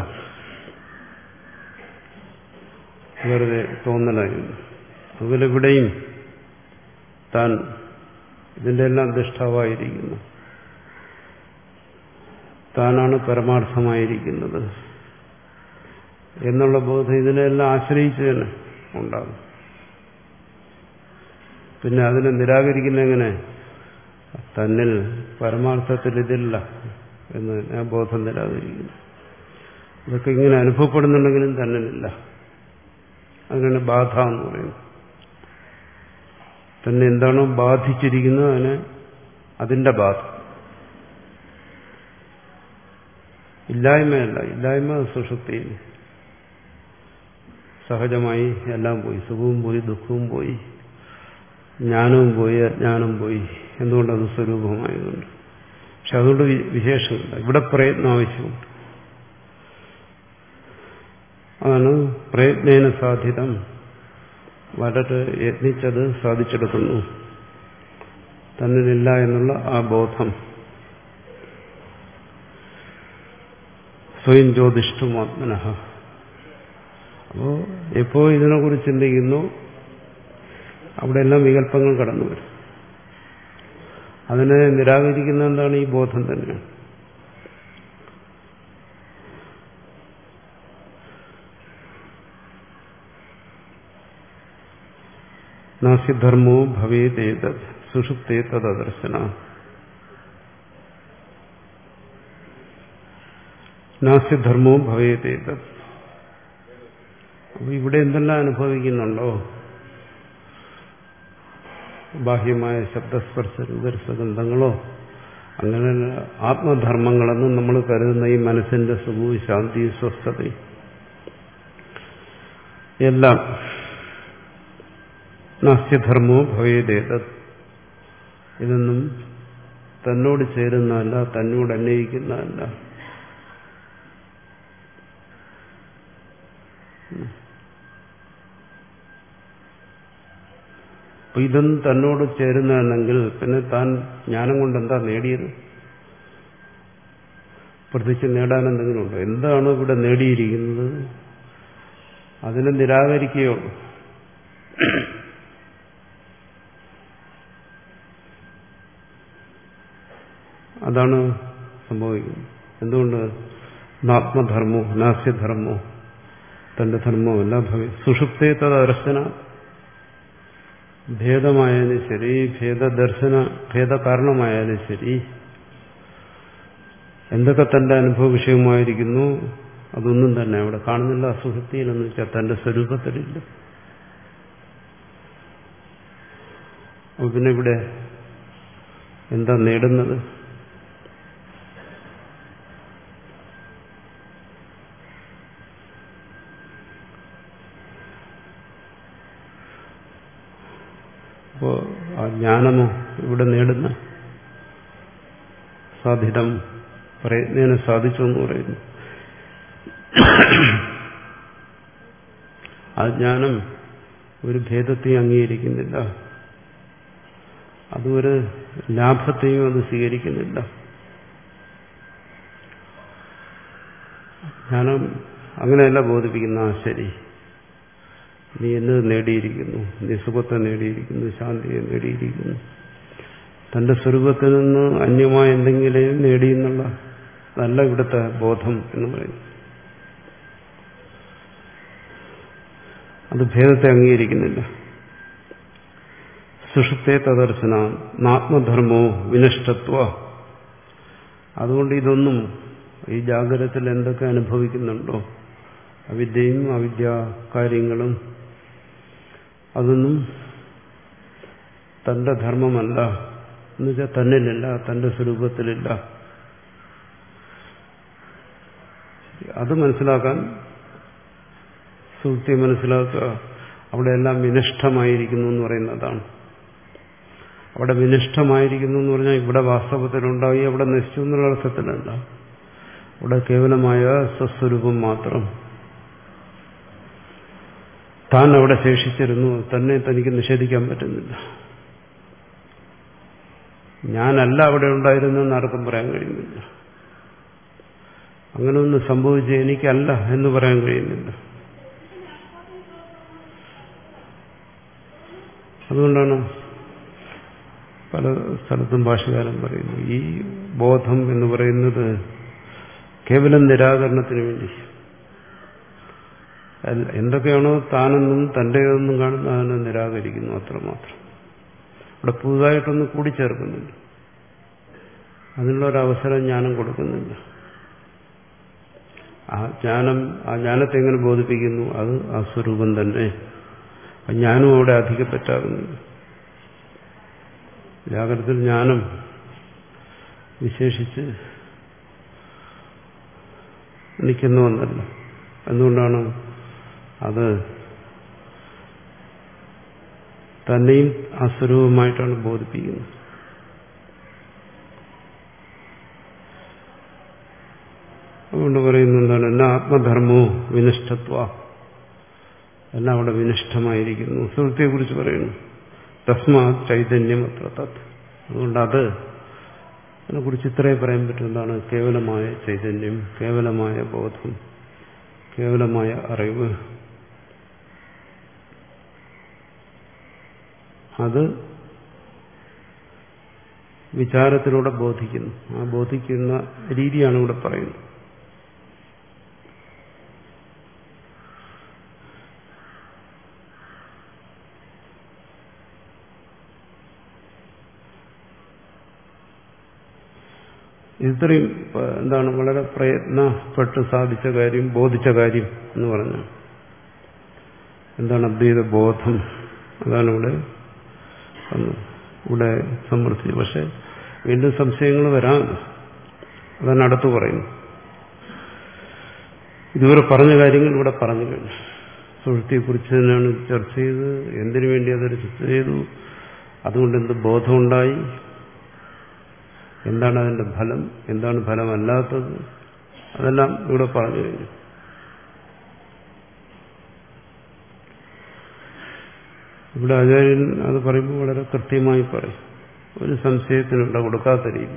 വെറുതെ തോന്നലായിരുന്നു. അതുപോലെ ഇവിടെയും താൻ ഇതിന്റെ എല്ലാം ദിഷ്ടാവായിരിക്കുന്നു, താനാണ് പരമാർത്ഥമായിരിക്കുന്നത് എന്നുള്ള ബോധം ഇതിനെല്ലാം ആശ്രയിച്ച് തന്നെ ഉണ്ടാകും. പിന്നെ അതിനെ നിരാകരിക്കുന്ന എങ്ങനെ? തന്നിൽ പരമാർത്ഥത്തിൽ ഇതില്ല എന്ന് ആ ബോധം നിരാകരിക്കുന്നു. ഇതൊക്കെ ഇങ്ങനെ അനുഭവപ്പെടുന്നുണ്ടെങ്കിലും തന്നിലില്ല. അതിനാണ് ബാധ എന്ന് പറയുന്നത്. തന്നെ എന്താണോ ബാധിച്ചിരിക്കുന്നത് അതിന് അതിന്റെ ബാധ. ഇല്ലായ്മയല്ല, ഇല്ലായ്മ സുഷുപ്തിയിൽ സഹജമായി എല്ലാം പോയി. സുഖവും പോയി, ദുഃഖവും പോയി, ജ്ഞാനവും പോയി, അജ്ഞാനം പോയി. എന്തുകൊണ്ടത് സ്വരൂപമായതുകൊണ്ട്. പക്ഷെ അതുകൊണ്ട് വിശേഷമില്ല. ഇവിടെ പ്രയത്നം ആവശ്യമുണ്ട്. അതാണ് പ്രയത്നേന സാധിതം. വളരെ യത്നിച്ചത് സാധിച്ചെടുക്കുന്നു. തന്നിലില്ല എന്നുള്ള ആ ബോധം. സ്വയം ജ്യോതിഷ്ഠം ആത്മനഃ. അപ്പോ എപ്പോ ഇതിനെക്കുറിച്ച് ചിന്തിക്കുന്നു അവിടെ എല്ലാം വികല്പങ്ങൾ കടന്നു വരും. അതിനെ നിരാകരിക്കുന്ന എന്താണ്? ഈ ബോധം തന്നെയാണ്. നാസ്യധർമ്മോ ഭവേതേതത് സുഷുപ്തേ തദർശന. നാസ്യധർമ്മോ ഭവേതേതത്. അപ്പൊ ഇവിടെ എന്തെല്ലാം അനുഭവിക്കുന്നുണ്ടോ? ബാഹ്യമായ ശബ്ദസ്പർശ രൂപരസഗന്ധങ്ങളോ അങ്ങനെ ആത്മധർമ്മങ്ങളെന്നും നമ്മൾ കരുതുന്ന ഈ മനസ്സിന്റെ സുഖവും ശാന്തിയും സ്വസ്ഥതയും എല്ലാം നാസ്യധർമ്മോ ഭവേതേതത്. ഇതൊന്നും തന്നോട് ചേരുന്നതല്ല, തന്നോട് അന്വയിക്കുന്നതല്ല. അപ്പൊ ഇതൊന്നും തന്നോട് ചേരുന്നതെന്നെങ്കിൽ പിന്നെ താൻ ജ്ഞാനം കൊണ്ട് എന്താ നേടിയത്? പ്രത്യേകിച്ച് നേടാൻ എന്തെങ്കിലും ഉണ്ടോ? എന്താണ് ഇവിടെ നേടിയിരിക്കുന്നത്? അതിനെ നിരാകരിക്കുകയുള്ളൂ. അതാണ് സംഭവിക്കുന്നത്. എന്തുകൊണ്ട്? ആത്മധർമ്മോ നാസ്യധർമ്മോ, തന്റെ ധർമ്മമല്ല ഭവി സുഷുപ്തേ തദർശന. ഭേദമായാലും ശരി, ഭേദദർശന ഭേദകാരണമായാലും ശരി, എന്തൊക്കെ തന്റെ അനുഭവ വിഷയമായിരിക്കുന്നു അതൊന്നും തന്നെ അവിടെ കാണുന്നില്ല. സുഷുപ്തിയിലെന്ന് വെച്ചാൽ തന്റെ സ്വരൂപത്തിലില്ല. പിന്നെ ഇവിടെ എന്താ നേടുന്നത്? അപ്പോ ആ ജ്ഞാനമോ ഇവിടെ നേടുന്ന സാധിതം പ്രയത്നേന സാധിച്ചു എന്ന് പറയുന്നു. ആ ജ്ഞാനം ഒരു ഭേദത്തെയും അംഗീകരിക്കുന്നില്ല, അതൊരു ലാഭത്തെയും അത് സ്വീകരിക്കുന്നില്ല. ജ്ഞാനം അങ്ങനെയല്ല ബോധിപ്പിക്കുന്ന ആ ശരി, നീ എന്നത് നേടിയിരിക്കുന്നു, നീ സുഖത്തെ നേടിയിരിക്കുന്നു, ശാന്തിയെ നേടിയിരിക്കുന്നു, തന്റെ സ്വരൂപത്തിൽ നിന്ന് അന്യമായ എന്തെങ്കിലും നേടിയെന്നുള്ള നല്ല ഇവിടുത്തെ ബോധം എന്ന് പറയുന്നു. അത് ഭേദത്തെ അംഗീകരിക്കുന്നില്ല. സുഷുപ്തേ തദർശന ആത്മധർമ്മോ വിനഷ്ടത്വ. അതുകൊണ്ട് ഇതൊന്നും ഈ ജാഗ്രതത്തിൽ എന്തൊക്കെ അനുഭവിക്കുന്നുണ്ടോ, അവിദ്യയും അവിദ്യാ കാര്യങ്ങളും, അതൊന്നും തന്റെ ധർമ്മമല്ല, എന്നുവെച്ചാൽ തന്നിലില്ല, തന്റെ സ്വരൂപത്തിലില്ല. അത് മനസ്സിലാക്കാൻ സുഹൃത്തി മനസ്സിലാക്കുക. അവിടെയെല്ലാം വിനിഷ്ഠമായിരിക്കുന്നു എന്ന് പറയുന്നതാണ്. അവിടെ വിനിഷ്ഠമായിരിക്കുന്നു എന്ന് പറഞ്ഞാൽ ഇവിടെ വാസ്തവത്തിലുണ്ടായി അവിടെ നശിച്ചു എന്നുള്ള അർത്ഥത്തിലല്ല. അവിടെ കേവലമായ സ്വസ്വരൂപം മാത്രം. താൻ അവിടെ ശേഷിച്ചിരുന്നു, തന്നെ തനിക്ക് നിഷേധിക്കാൻ പറ്റുന്നില്ല. ഞാനല്ല അവിടെ ഉണ്ടായിരുന്നെന്ന് ആർക്കും പറയാൻ കഴിയുന്നില്ല. അങ്ങനെ ഒന്ന് സംഭവിച്ച് എനിക്കല്ല എന്ന് പറയാൻ കഴിയുന്നില്ല. അതുകൊണ്ടാണ് പല സ്ഥലത്തും ഭാഷകാരൻ പറയുന്നു, ഈ ബോധം എന്ന് പറയുന്നത് കേവലം നിരാകരണത്തിന് വേണ്ടി. എന്തൊക്കെയാണോ താനെന്നും തന്റേതെന്നും കാണുന്ന അതിനെ നിരാകരിക്കുന്നു, അത്രമാത്രം. ഇവിടെ പുതുതായിട്ടൊന്നും കൂടിച്ചേർക്കുന്നില്ല, അതിനുള്ളൊരവസരം ജ്ഞാനം കൊടുക്കുന്നില്ല. ആ ജ്ഞാനം, ആ ജ്ഞാനത്തെ എങ്ങനെ ബോധിപ്പിക്കുന്നു? അത് ആ സ്വരൂപം തന്നെ. ജ്ഞാനം അവിടെ അധികപ്പറ്റാകുന്നില്ല. ജാഗ്രതത്തിൽ ജ്ഞാനം വിശേഷിച്ച് നിൽക്കുന്ന ഒന്നല്ല. എന്തുകൊണ്ടാണ്? അത് തന്നെയും ആ സ്വരൂപമായിട്ടാണ് ബോധിപ്പിക്കുന്നത്. അതുകൊണ്ട് പറയുന്ന എന്താണ്? എന്നാ ആത്മധർമ്മോ വിനിഷ്ഠത്വ, എല്ലാം അവിടെ വിനിഷ്ഠമായിരിക്കുന്നു. സുഹൃത്തിയെക്കുറിച്ച് പറയുന്നു, തസ്മാ ചൈതന്യം അത്ര തത്. അതുകൊണ്ട് അത് അതിനെക്കുറിച്ച് ഇത്രയും പറയാൻ പറ്റും. എന്താണ്? കേവലമായ ചൈതന്യം, കേവലമായ ബോധം, കേവലമായ അറിവ്. അത് വിചാരത്തിലൂടെ ബോധിക്കുന്നു. ആ ബോധിക്കുന്ന രീതിയാണ് ഇവിടെ പറയുന്നത്. ഇത്രയും എന്താണ് വളരെ പ്രയത്നപ്പെട്ട് സാധിച്ച കാര്യം, ബോധിച്ച കാര്യം എന്ന് പറഞ്ഞു. എന്താണ് അദ്വൈത ബോധം? അതാണ് ഇവിടെ ഇവിടെ സമർത്ഥിച്ചത്. പക്ഷെ വീണ്ടും സംശയങ്ങൾ വരാമല്ലോ. അതാണ് അടുത്ത് പറയുന്നു. ഇതുവരെ പറഞ്ഞ കാര്യങ്ങൾ ഇവിടെ പറഞ്ഞു കഴിഞ്ഞു. സുഹൃത്തിയെക്കുറിച്ച് തന്നെയാണ് ചർച്ച ചെയ്ത്. എന്തിനു വേണ്ടി അതൊരു ചർച്ച ചെയ്തു? അതുകൊണ്ട് എന്ത് ബോധമുണ്ടായി? എന്താണ് അതിന്റെ ഫലം? എന്താണ് ഫലമല്ലാത്തത്? അതെല്ലാം ഇവിടെ പറഞ്ഞു കഴിഞ്ഞു. ഇവിടെ ആചാര്യൻ അത് പറയുമ്പോൾ വളരെ കൃത്യമായി പറയും. ഒരു സംശയത്തിനുള്ള കൊടുക്കാത്ത രീതി.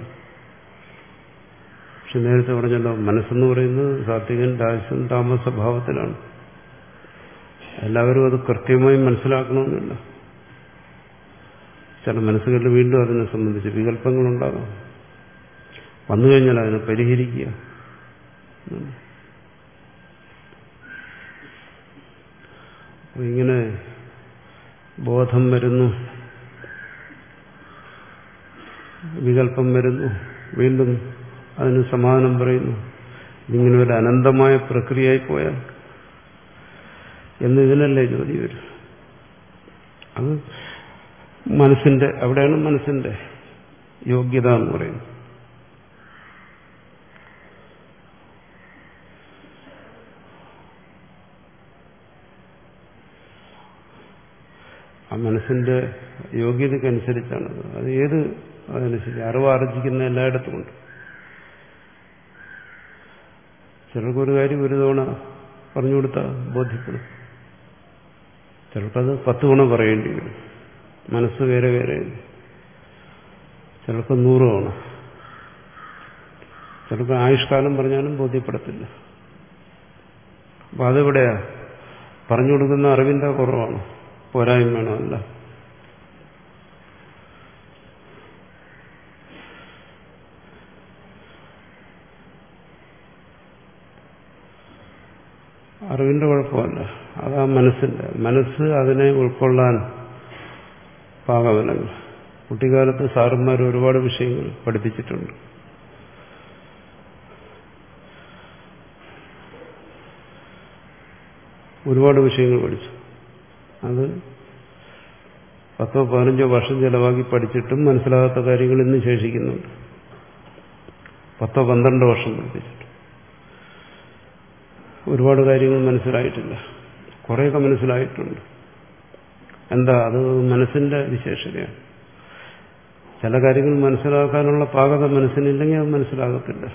പക്ഷെ നേരത്തെ പറഞ്ഞല്ലോ, മനസ്സെന്ന് പറയുന്നത് സാത്വികൻ, രാജസൻ, താമസഭാവത്തിലാണ്. എല്ലാവരും അത് കൃത്യമായി മനസ്സിലാക്കണമെന്നില്ല. ചില മനസ്സുകളിൽ വീണ്ടും അതിനെ സംബന്ധിച്ച് വികല്പങ്ങളുണ്ടാകാം. വന്നു കഴിഞ്ഞാൽ അതിനെ പരിഹരിക്കുക. അപ്പോൾ ഇങ്ങനെ ബോധം വരുന്നു, വികല്പം വരുന്നു, വീണ്ടും അതിന് സമാധാനം പറയുന്നു. ഇങ്ങനെ ഒരു അനന്തമായ പ്രക്രിയയായി പോയാൽ എന്നിതിനല്ലേ ജോലി വരും. അത് മനസ്സിന്റെ, അവിടെയാണ് മനസ്സിന്റെ യോഗ്യത എന്ന് പറയുന്നത്. ആ മനസ്സിന്റെ യോഗ്യതയ്ക്കനുസരിച്ചാണത്. അത് ഏത് അതനുസരിച്ച് അറിവ് ആർജിക്കുന്ന എല്ലായിടത്തും ഉണ്ട്. ചിലർക്കൊരു കാര്യം ഒരു തവണ പറഞ്ഞു കൊടുത്താൽ ബോധ്യപ്പെടും. ചിലർക്കത് പത്ത് തവണ പറയേണ്ടി വരും. മനസ്സ് വേറെ വേറെ. ചിലർക്ക് നൂറ് തവണ. ചിലർക്ക് ആയുഷ്കാലം പറഞ്ഞാലും ബോധ്യപ്പെടത്തില്ല. അപ്പം അതെവിടെയാ പറഞ്ഞു കൊടുക്കുന്ന അറിവിന്റെ കുറവാണ്, പോരായ്മയാണോ? അല്ല. അറിവിന്റെ കുഴപ്പമല്ല, അതാ മനസ്സിന്റെ. മനസ്സ് അതിനെ ഉൾക്കൊള്ളാൻ പാകമല്ല. കുട്ടിക്കാലത്ത് സാറന്മാർ ഒരുപാട് വിഷയങ്ങൾ പഠിപ്പിച്ചിട്ടുണ്ട്. ഒരുപാട് വിഷയങ്ങൾ പഠിച്ചു. അത് പത്തോ പതിനഞ്ചോ വർഷം ചെലവാക്കി പഠിച്ചിട്ടും മനസ്സിലാകാത്ത കാര്യങ്ങൾ ഇന്ന് ശേഷിക്കുന്നുണ്ട്. പത്തോ പന്ത്രണ്ട് വർഷം പഠിപ്പിച്ചിട്ട് ഒരുപാട് കാര്യങ്ങൾ മനസ്സിലായിട്ടില്ല. കുറേയൊക്കെ മനസ്സിലായിട്ടുണ്ട്. എന്താ? അത് മനസ്സിന്റെ വിശേഷതയാണ്. ചില കാര്യങ്ങൾ മനസ്സിലാക്കാനുള്ള പാകത മനസ്സിനില്ലെങ്കിൽ അത് മനസ്സിലാകത്തില്ല.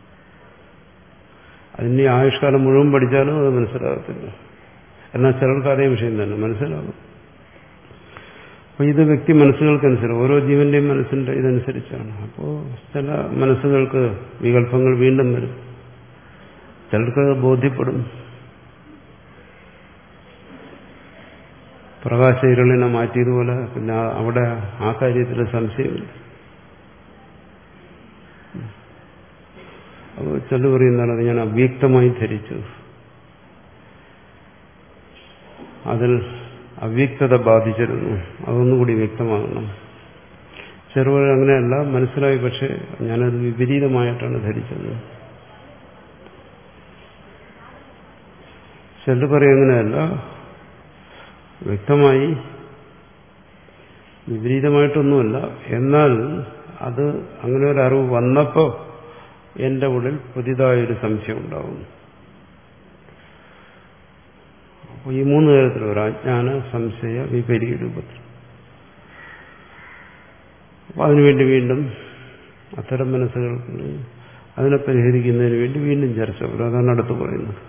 അതിന് ആയുഷ്കാലം മുഴുവൻ പഠിച്ചാലും അത് മനസ്സിലാകത്തില്ല. എന്നാൽ ചിലർക്ക് അതേ വിഷയം തന്നെ മനസ്സിലാകും. അപ്പോൾ ഇത് വ്യക്തി മനസ്സുകൾക്കനുസരിച്ച്, ഓരോ ജീവന്റെയും മനസ്സിന്റെ ഇതനുസരിച്ചാണ്. അപ്പോൾ ചില മനസ്സുകൾക്ക് വികല്പങ്ങൾ വീണ്ടും വരും, ചിലർക്ക് ബോധ്യപ്പെടും. പ്രകാശ ഇരുളിനെ മാറ്റിയതുപോലെ പിന്നെ അവിടെ ആ കാര്യത്തിൽ സംശയമില്ല. അപ്പോൾ ചില പറയുന്നതാണ്, അത് ഞാൻ അവ്യക്തമായി ധരിച്ചു, അതിൽ അവ്യക്തത ബാധിച്ചിരുന്നു, അതൊന്നുകൂടി വ്യക്തമാകണം. ചെറുപഴ അങ്ങനെയല്ല, മനസ്സിലായി, പക്ഷെ ഞാനത് വിപരീതമായിട്ടാണ് ധരിച്ചത്. ചിലർ പറയും അങ്ങനെയല്ല, വ്യക്തമായി, വിപരീതമായിട്ടൊന്നുമല്ല, എന്നാൽ അത് അങ്ങനെ ഒരു അറിവ് വന്നപ്പോൾ എന്റെ ഉള്ളിൽ പുതിയതായൊരു സംശയം ഉണ്ടാകുന്നു. അപ്പോൾ ഈ മൂന്ന് തരത്തിൽ, ഒരു അജ്ഞാന, സംശയ, വിപരീത രൂപത്തിൽ. അപ്പോൾ അതിനുവേണ്ടി വീണ്ടും അത്തരം മനസ്സുകൾക്ക് അതിനെ പരിഹരിക്കുന്നതിന് വേണ്ടി വീണ്ടും ചർച്ച വരും. അതാണ് അടുത്ത് പറയുന്നത്.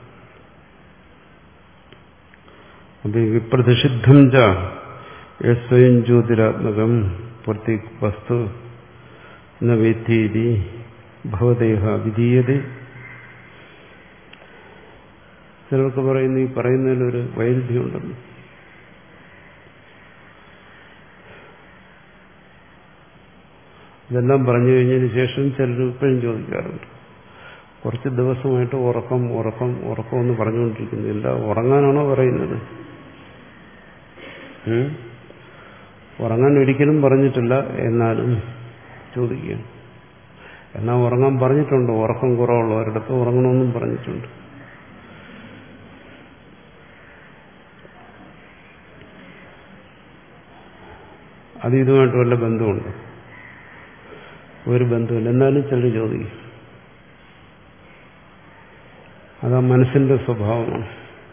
അപ്പൊ വിപ്രതിഷിദ്ധം ച സ്വയം ജ്യോതിരാത്മകം പ്രതി വസ്തു ന വേത്തീതി ഭവദേഹ വിധീയത. ചിലർക്ക് പറയുന്നു ഈ പറയുന്നതിലൊരു വൈരുദ്ധ്യമുണ്ടെന്ന്. ഇതെല്ലാം പറഞ്ഞു കഴിഞ്ഞതിന് ശേഷം ചിലർ ഇപ്പോഴും ചോദിക്കാറുണ്ട്, കുറച്ച് ദിവസമായിട്ട് ഉറക്കം ഉറക്കം ഉറക്കം എന്ന് പറഞ്ഞുകൊണ്ടിരിക്കുന്നില്ല, ഉറങ്ങാനാണോ പറയുന്നത്? ഉറങ്ങാൻ ഒരിക്കലും പറഞ്ഞിട്ടില്ല, എന്നാലും ചോദിക്കുകയാണ്. എന്നാൽ ഉറങ്ങാൻ പറഞ്ഞിട്ടുണ്ട്, ഉറക്കം കുറവുള്ളവരിടത്ത് ഉറങ്ങണമെന്നും പറഞ്ഞിട്ടുണ്ട്. അത് ഇതുമായിട്ട് വല്ല ബന്ധമുണ്ട്? ഒരു ബന്ധമില്ല. എന്നാലും ചിലർ ചോദിക്കും. അതാ മനസ്സിന്റെ സ്വഭാവമാണ്.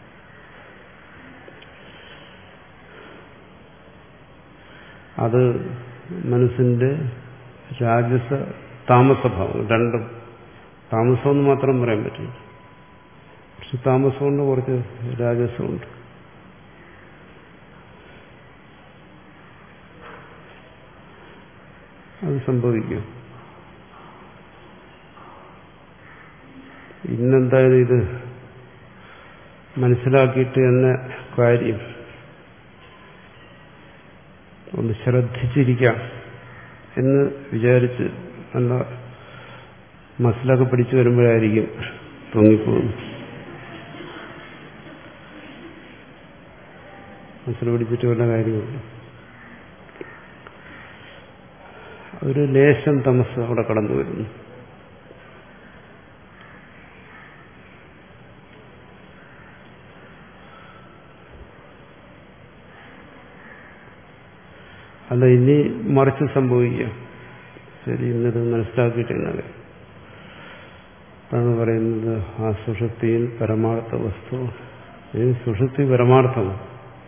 അത് മനസ്സിന്റെ രാജസ താമസഭാവം, രണ്ടും. താമസമെന്ന് മാത്രം പറയാൻ പറ്റില്ല, പക്ഷെ താമസമുണ്ട്, കുറച്ച് രാജസമുണ്ട്. അത് സംഭവിക്കും. ഇന്നെന്തായാലും ഇത് മനസ്സിലാക്കിയിട്ട് എന്ന കാര്യം ഒന്ന് ശ്രദ്ധിച്ചിരിക്കാം എന്ന് വിചാരിച്ച് നല്ല മനസ്സിലൊക്കെ പിടിച്ചു വരുമ്പോഴായിരിക്കും തൂങ്ങിപ്പോകുന്നു. മനസ്സിൽ പിടിച്ചിട്ട് വല്ല കാര്യമില്ല. ഒരു ലേശം തമസ് അവിടെ കടന്നു വരുന്നു. അല്ല, ഇനി മറിച്ച് സംഭവിക്കാം. ശരി, ഇന്നത് മനസ്സിലാക്കിയിട്ടെന്നത് അതാണ് പറയുന്നത്. ആ സുഷുപ്തിയിൽ പരമാർത്ഥ വസ്തു, ഈ സുഷുപ്തി പരമാർത്ഥമാണ്.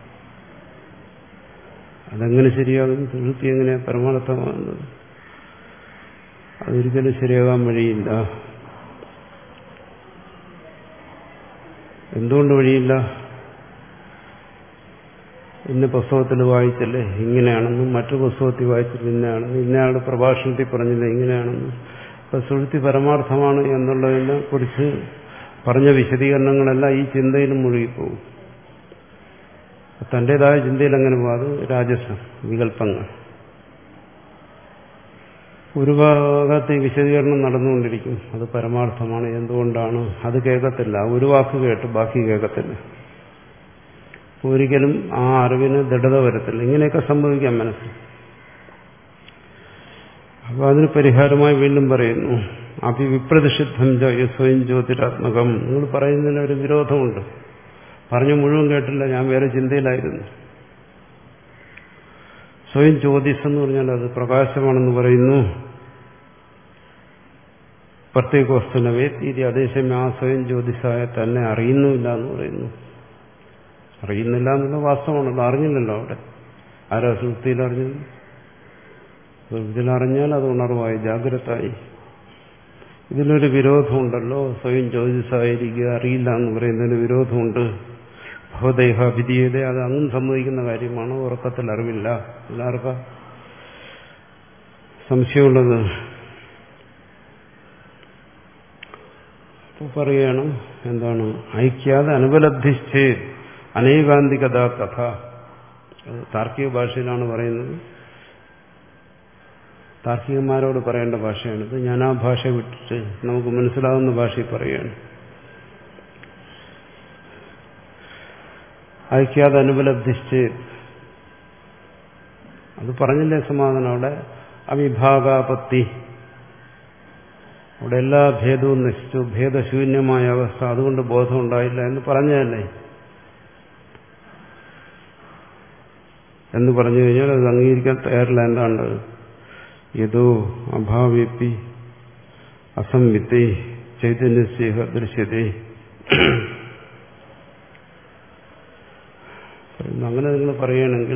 അതെങ്ങനെ ശരിയാകും? സുഷുപ്തി എങ്ങനെയാണ് പരമാർത്ഥമാകുന്നത്? അതൊരിക്കലും ശരിയാകാൻ വഴിയില്ല. എന്തുകൊണ്ട് വഴിയില്ല? ഇന്ന് പുസ്തകത്തിൽ വായിച്ചല്ലേ ഇങ്ങനെയാണെന്നും, മറ്റു പുസ്തകത്തിൽ വായിച്ചിട്ട് ഇന്നയാണെന്നും, ഇന്നയാളുടെ പ്രഭാഷണത്തിൽ പറഞ്ഞില്ല ഇങ്ങനെയാണെന്നും. ഇപ്പൊ സുഷുപ്തി പരമാർത്ഥമാണ് എന്നുള്ളതിനെ കുറിച്ച് പറഞ്ഞ വിശദീകരണങ്ങളെല്ലാം ഈ ചിന്തയിലും മുഴുകിപ്പോകും. തന്റേതായ ചിന്തയിൽ അങ്ങനെ പോകും. അത് രാജസം, വികല്പങ്ങൾ. ഒരു ഭാഗത്ത് ഈ വിശദീകരണം നടന്നുകൊണ്ടിരിക്കും. അത് പരമാർത്ഥമാണ്, എന്തുകൊണ്ടാണ്, അത് കേൾക്കത്തില്ല. ഒരു വാക്ക് കേട്ട് ബാക്കി കേൾക്കത്തില്ല. ഒരിക്കലും ആ അറിവിന് ദൃഢത വരത്തില്ല. ഇങ്ങനെയൊക്കെ സംഭവിക്കാം മനസ്സിൽ. അപ്പൊ അതിന് പരിഹാരമായി വീണ്ടും പറയുന്നു, അഭി വിപ്രതിഷിദ്ധം സ്വയം ജ്യോതിരാത്മകം. നിങ്ങൾ പറയുന്നതിന് ഒരു വിരോധമുണ്ട്. പറഞ്ഞു മുഴുവൻ കേട്ടില്ല, ഞാൻ വേറെ ചിന്തയിലായിരുന്നു. സ്വയം ജ്യോതിസ് എന്ന് പറഞ്ഞാൽ അത് പ്രകാശമാണെന്ന് പറയുന്നു. പ്രത്യേക വസ്തുനവേ തീരെ അതേസമയം ആ സ്വയം ജ്യോതിസായ തന്നെ അറിയുന്നുമില്ല എന്ന് പറയുന്നു. അറിയുന്നില്ല എന്നുള്ള വാസ്തവമാണല്ലോ, അറിഞ്ഞില്ലല്ലോ. അവിടെ ആരാ സുഹൃത്തിയിൽ അറിഞ്ഞത്? സുഹൃത്തിലറിഞ്ഞാൽ അത് ഉണർവായി, ജാഗ്രതായി. ഇതിലൊരു വിരോധമുണ്ടല്ലോ. സ്വയം ജ്യോതിസായിരിക്കുക അറിയില്ല എന്ന് പറയുന്നതിന് വിരോധമുണ്ട്. ഭവദേഹാഭിധീയത, അത് അങ്ങും സമ്മതിക്കുന്ന കാര്യമാണ്. ഉറക്കത്തിൽ അറിവില്ല. എല്ലാവർക്കും സംശയമുള്ളത്. അപ്പോൾ പറയുകയാണ് എന്താണ്, ഐക്യാതെ അനുപലബ്ധിശ്ചേ അനേകാന്തികത കഥ. താർക്കിക ഭാഷയിലാണ് പറയുന്നത്. താർക്കികന്മാരോട് പറയേണ്ട ഭാഷയാണിത്. ഞാൻ ആ ഭാഷ വിട്ടിട്ട് നമുക്ക് മനസ്സിലാവുന്ന ഭാഷയിൽ പറയുകയാണ്. ഐക്യാതെ അനുപലബ്ധിച്ച്, അത് പറഞ്ഞില്ലേ സമാധാനം. അവിടെ അവിഭാഗാപത്തി, അവിടെ എല്ലാ ഭേദവും നശിച്ചു, ഭേദശൂന്യമായ അവസ്ഥ, അതുകൊണ്ട് ബോധം ഉണ്ടായില്ല എന്ന് പറഞ്ഞതല്ലേ. എന്ന് പറഞ്ഞു കഴിഞ്ഞാൽ അത് അംഗീകരിക്കാൻ തയ്യാറില്ല. എന്താണ്? യതോ അഭാവേപി അസംവിത്തേ ചൈതന്യസ്യേഹ ദൃശ്യതേ. അങ്ങനെ നിങ്ങൾ പറയുകയാണെങ്കിൽ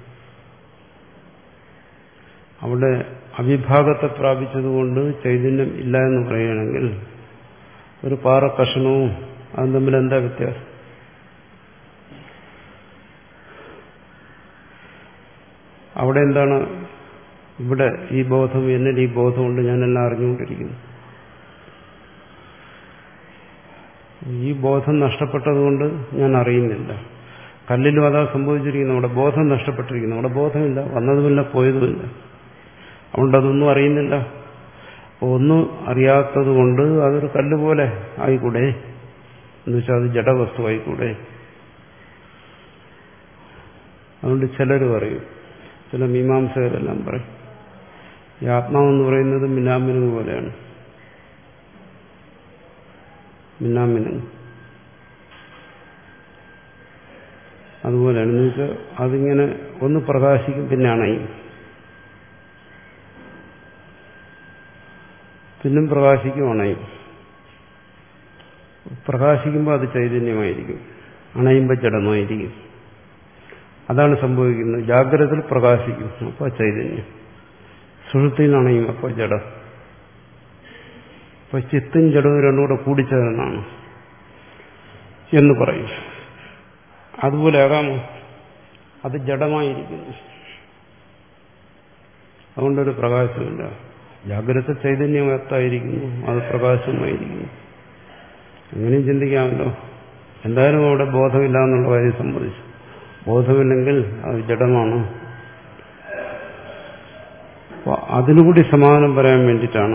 അവിടെ അവിഭാഗത്തെ പ്രാപിച്ചതുകൊണ്ട് ചൈതന്യം ഇല്ല എന്ന് പറയുകയാണെങ്കിൽ ഒരു പാറ കഷണവും അതും തമ്മിൽ എന്താ വ്യത്യാസം? അവിടെ എന്താണ്? ഇവിടെ ഈ ബോധം, എന്നിൽ ഈ ബോധമുണ്ട്, ഞാനെല്ലാം അറിഞ്ഞുകൊണ്ടിരിക്കുന്നു. ഈ ബോധം നഷ്ടപ്പെട്ടതുകൊണ്ട് ഞാൻ അറിയുന്നില്ല. കല്ലിലും അതാ സംഭവിച്ചിരിക്കുന്നു. അവിടെ ബോധം നഷ്ടപ്പെട്ടിരിക്കുന്നു. അവിടെ ബോധമില്ല, വന്നതുമില്ല, പോയതുമില്ല. അതുകൊണ്ട് അതൊന്നും അറിയുന്നില്ല. ഒന്നും അറിയാത്തത് കൊണ്ട് അതൊരു കല്ല് പോലെ ആയിക്കൂടെ? എന്നുവെച്ചാൽ അത് ജഡവസ്തു ആയിക്കൂടെ? അതുകൊണ്ട് ചിലർ പറയും, ചില മീമാംസകരെല്ലാം പറയും, ഈ ആത്മാവെന്ന് പറയുന്നത് മിന്നാമിനുങ്ങ് പോലെയാണ്. മിന്നാമിനുങ്ങ് അതുപോലെയാണ്. എന്ന് വെച്ചാൽ അതിങ്ങനെ ഒന്ന് പ്രകാശിക്കും, പിന്നെ അണയും, പിന്നും പ്രകാശിക്കും, അണയും. പ്രകാശിക്കുമ്പോൾ അത് ചൈതന്യമായിരിക്കും, അണയുമ്പോൾ ജഡമായിരിക്കും. അതാണ് സംഭവിക്കുന്നത്. ജാഗ്രതയിൽ പ്രകാശിക്കും, അപ്പോൾ ചൈതന്യം. സുഷുപ്തിയിൽ അണയും, അപ്പോൾ ജഡം. അപ്പോൾ ചിത്തും ജഡവും രണ്ടും കൂടെ കൂടിച്ചേർന്നാണ് എന്ന് പറയും. അതുപോലെ ആകാമോ? അത് ജഡമായിരിക്കുന്നു, അതുകൊണ്ടൊരു പ്രകാശമില്ല. ജാഗ്രത ചൈതന്യമത്തായിരിക്കുന്നു, അത് പ്രകാശമായിരിക്കുന്നു. അങ്ങനെയും ചിന്തിക്കാമല്ലോ. എന്തായാലും അവിടെ ബോധമില്ല എന്നുള്ള കാര്യം സംബന്ധിച്ചു. ബോധമില്ലെങ്കിൽ അത് ജഡമാണ്. അപ്പോൾ അതിനുകൂടി സമാധാനം പറയാൻ വേണ്ടിയിട്ടാണ്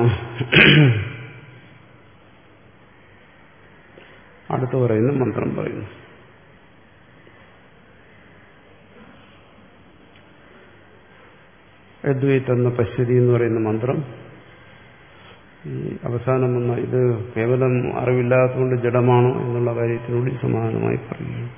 അടുത്ത് പറയുന്ന മന്ത്രം പറയുന്നു. യദ്വൈതെന്ന പശ്യതി എന്ന് പറയുന്ന മന്ത്രം ഈ അവസാനം വന്ന ഇത് കേവലം അറിവില്ലാത്തതുകൊണ്ട് ജഡമാണോ എന്നുള്ള കാര്യത്തിനൂടി സമാധാനമായി പറയുന്നു.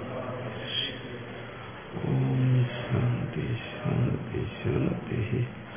ഓം ശാന്തി ശാന്തി ശാന്തി.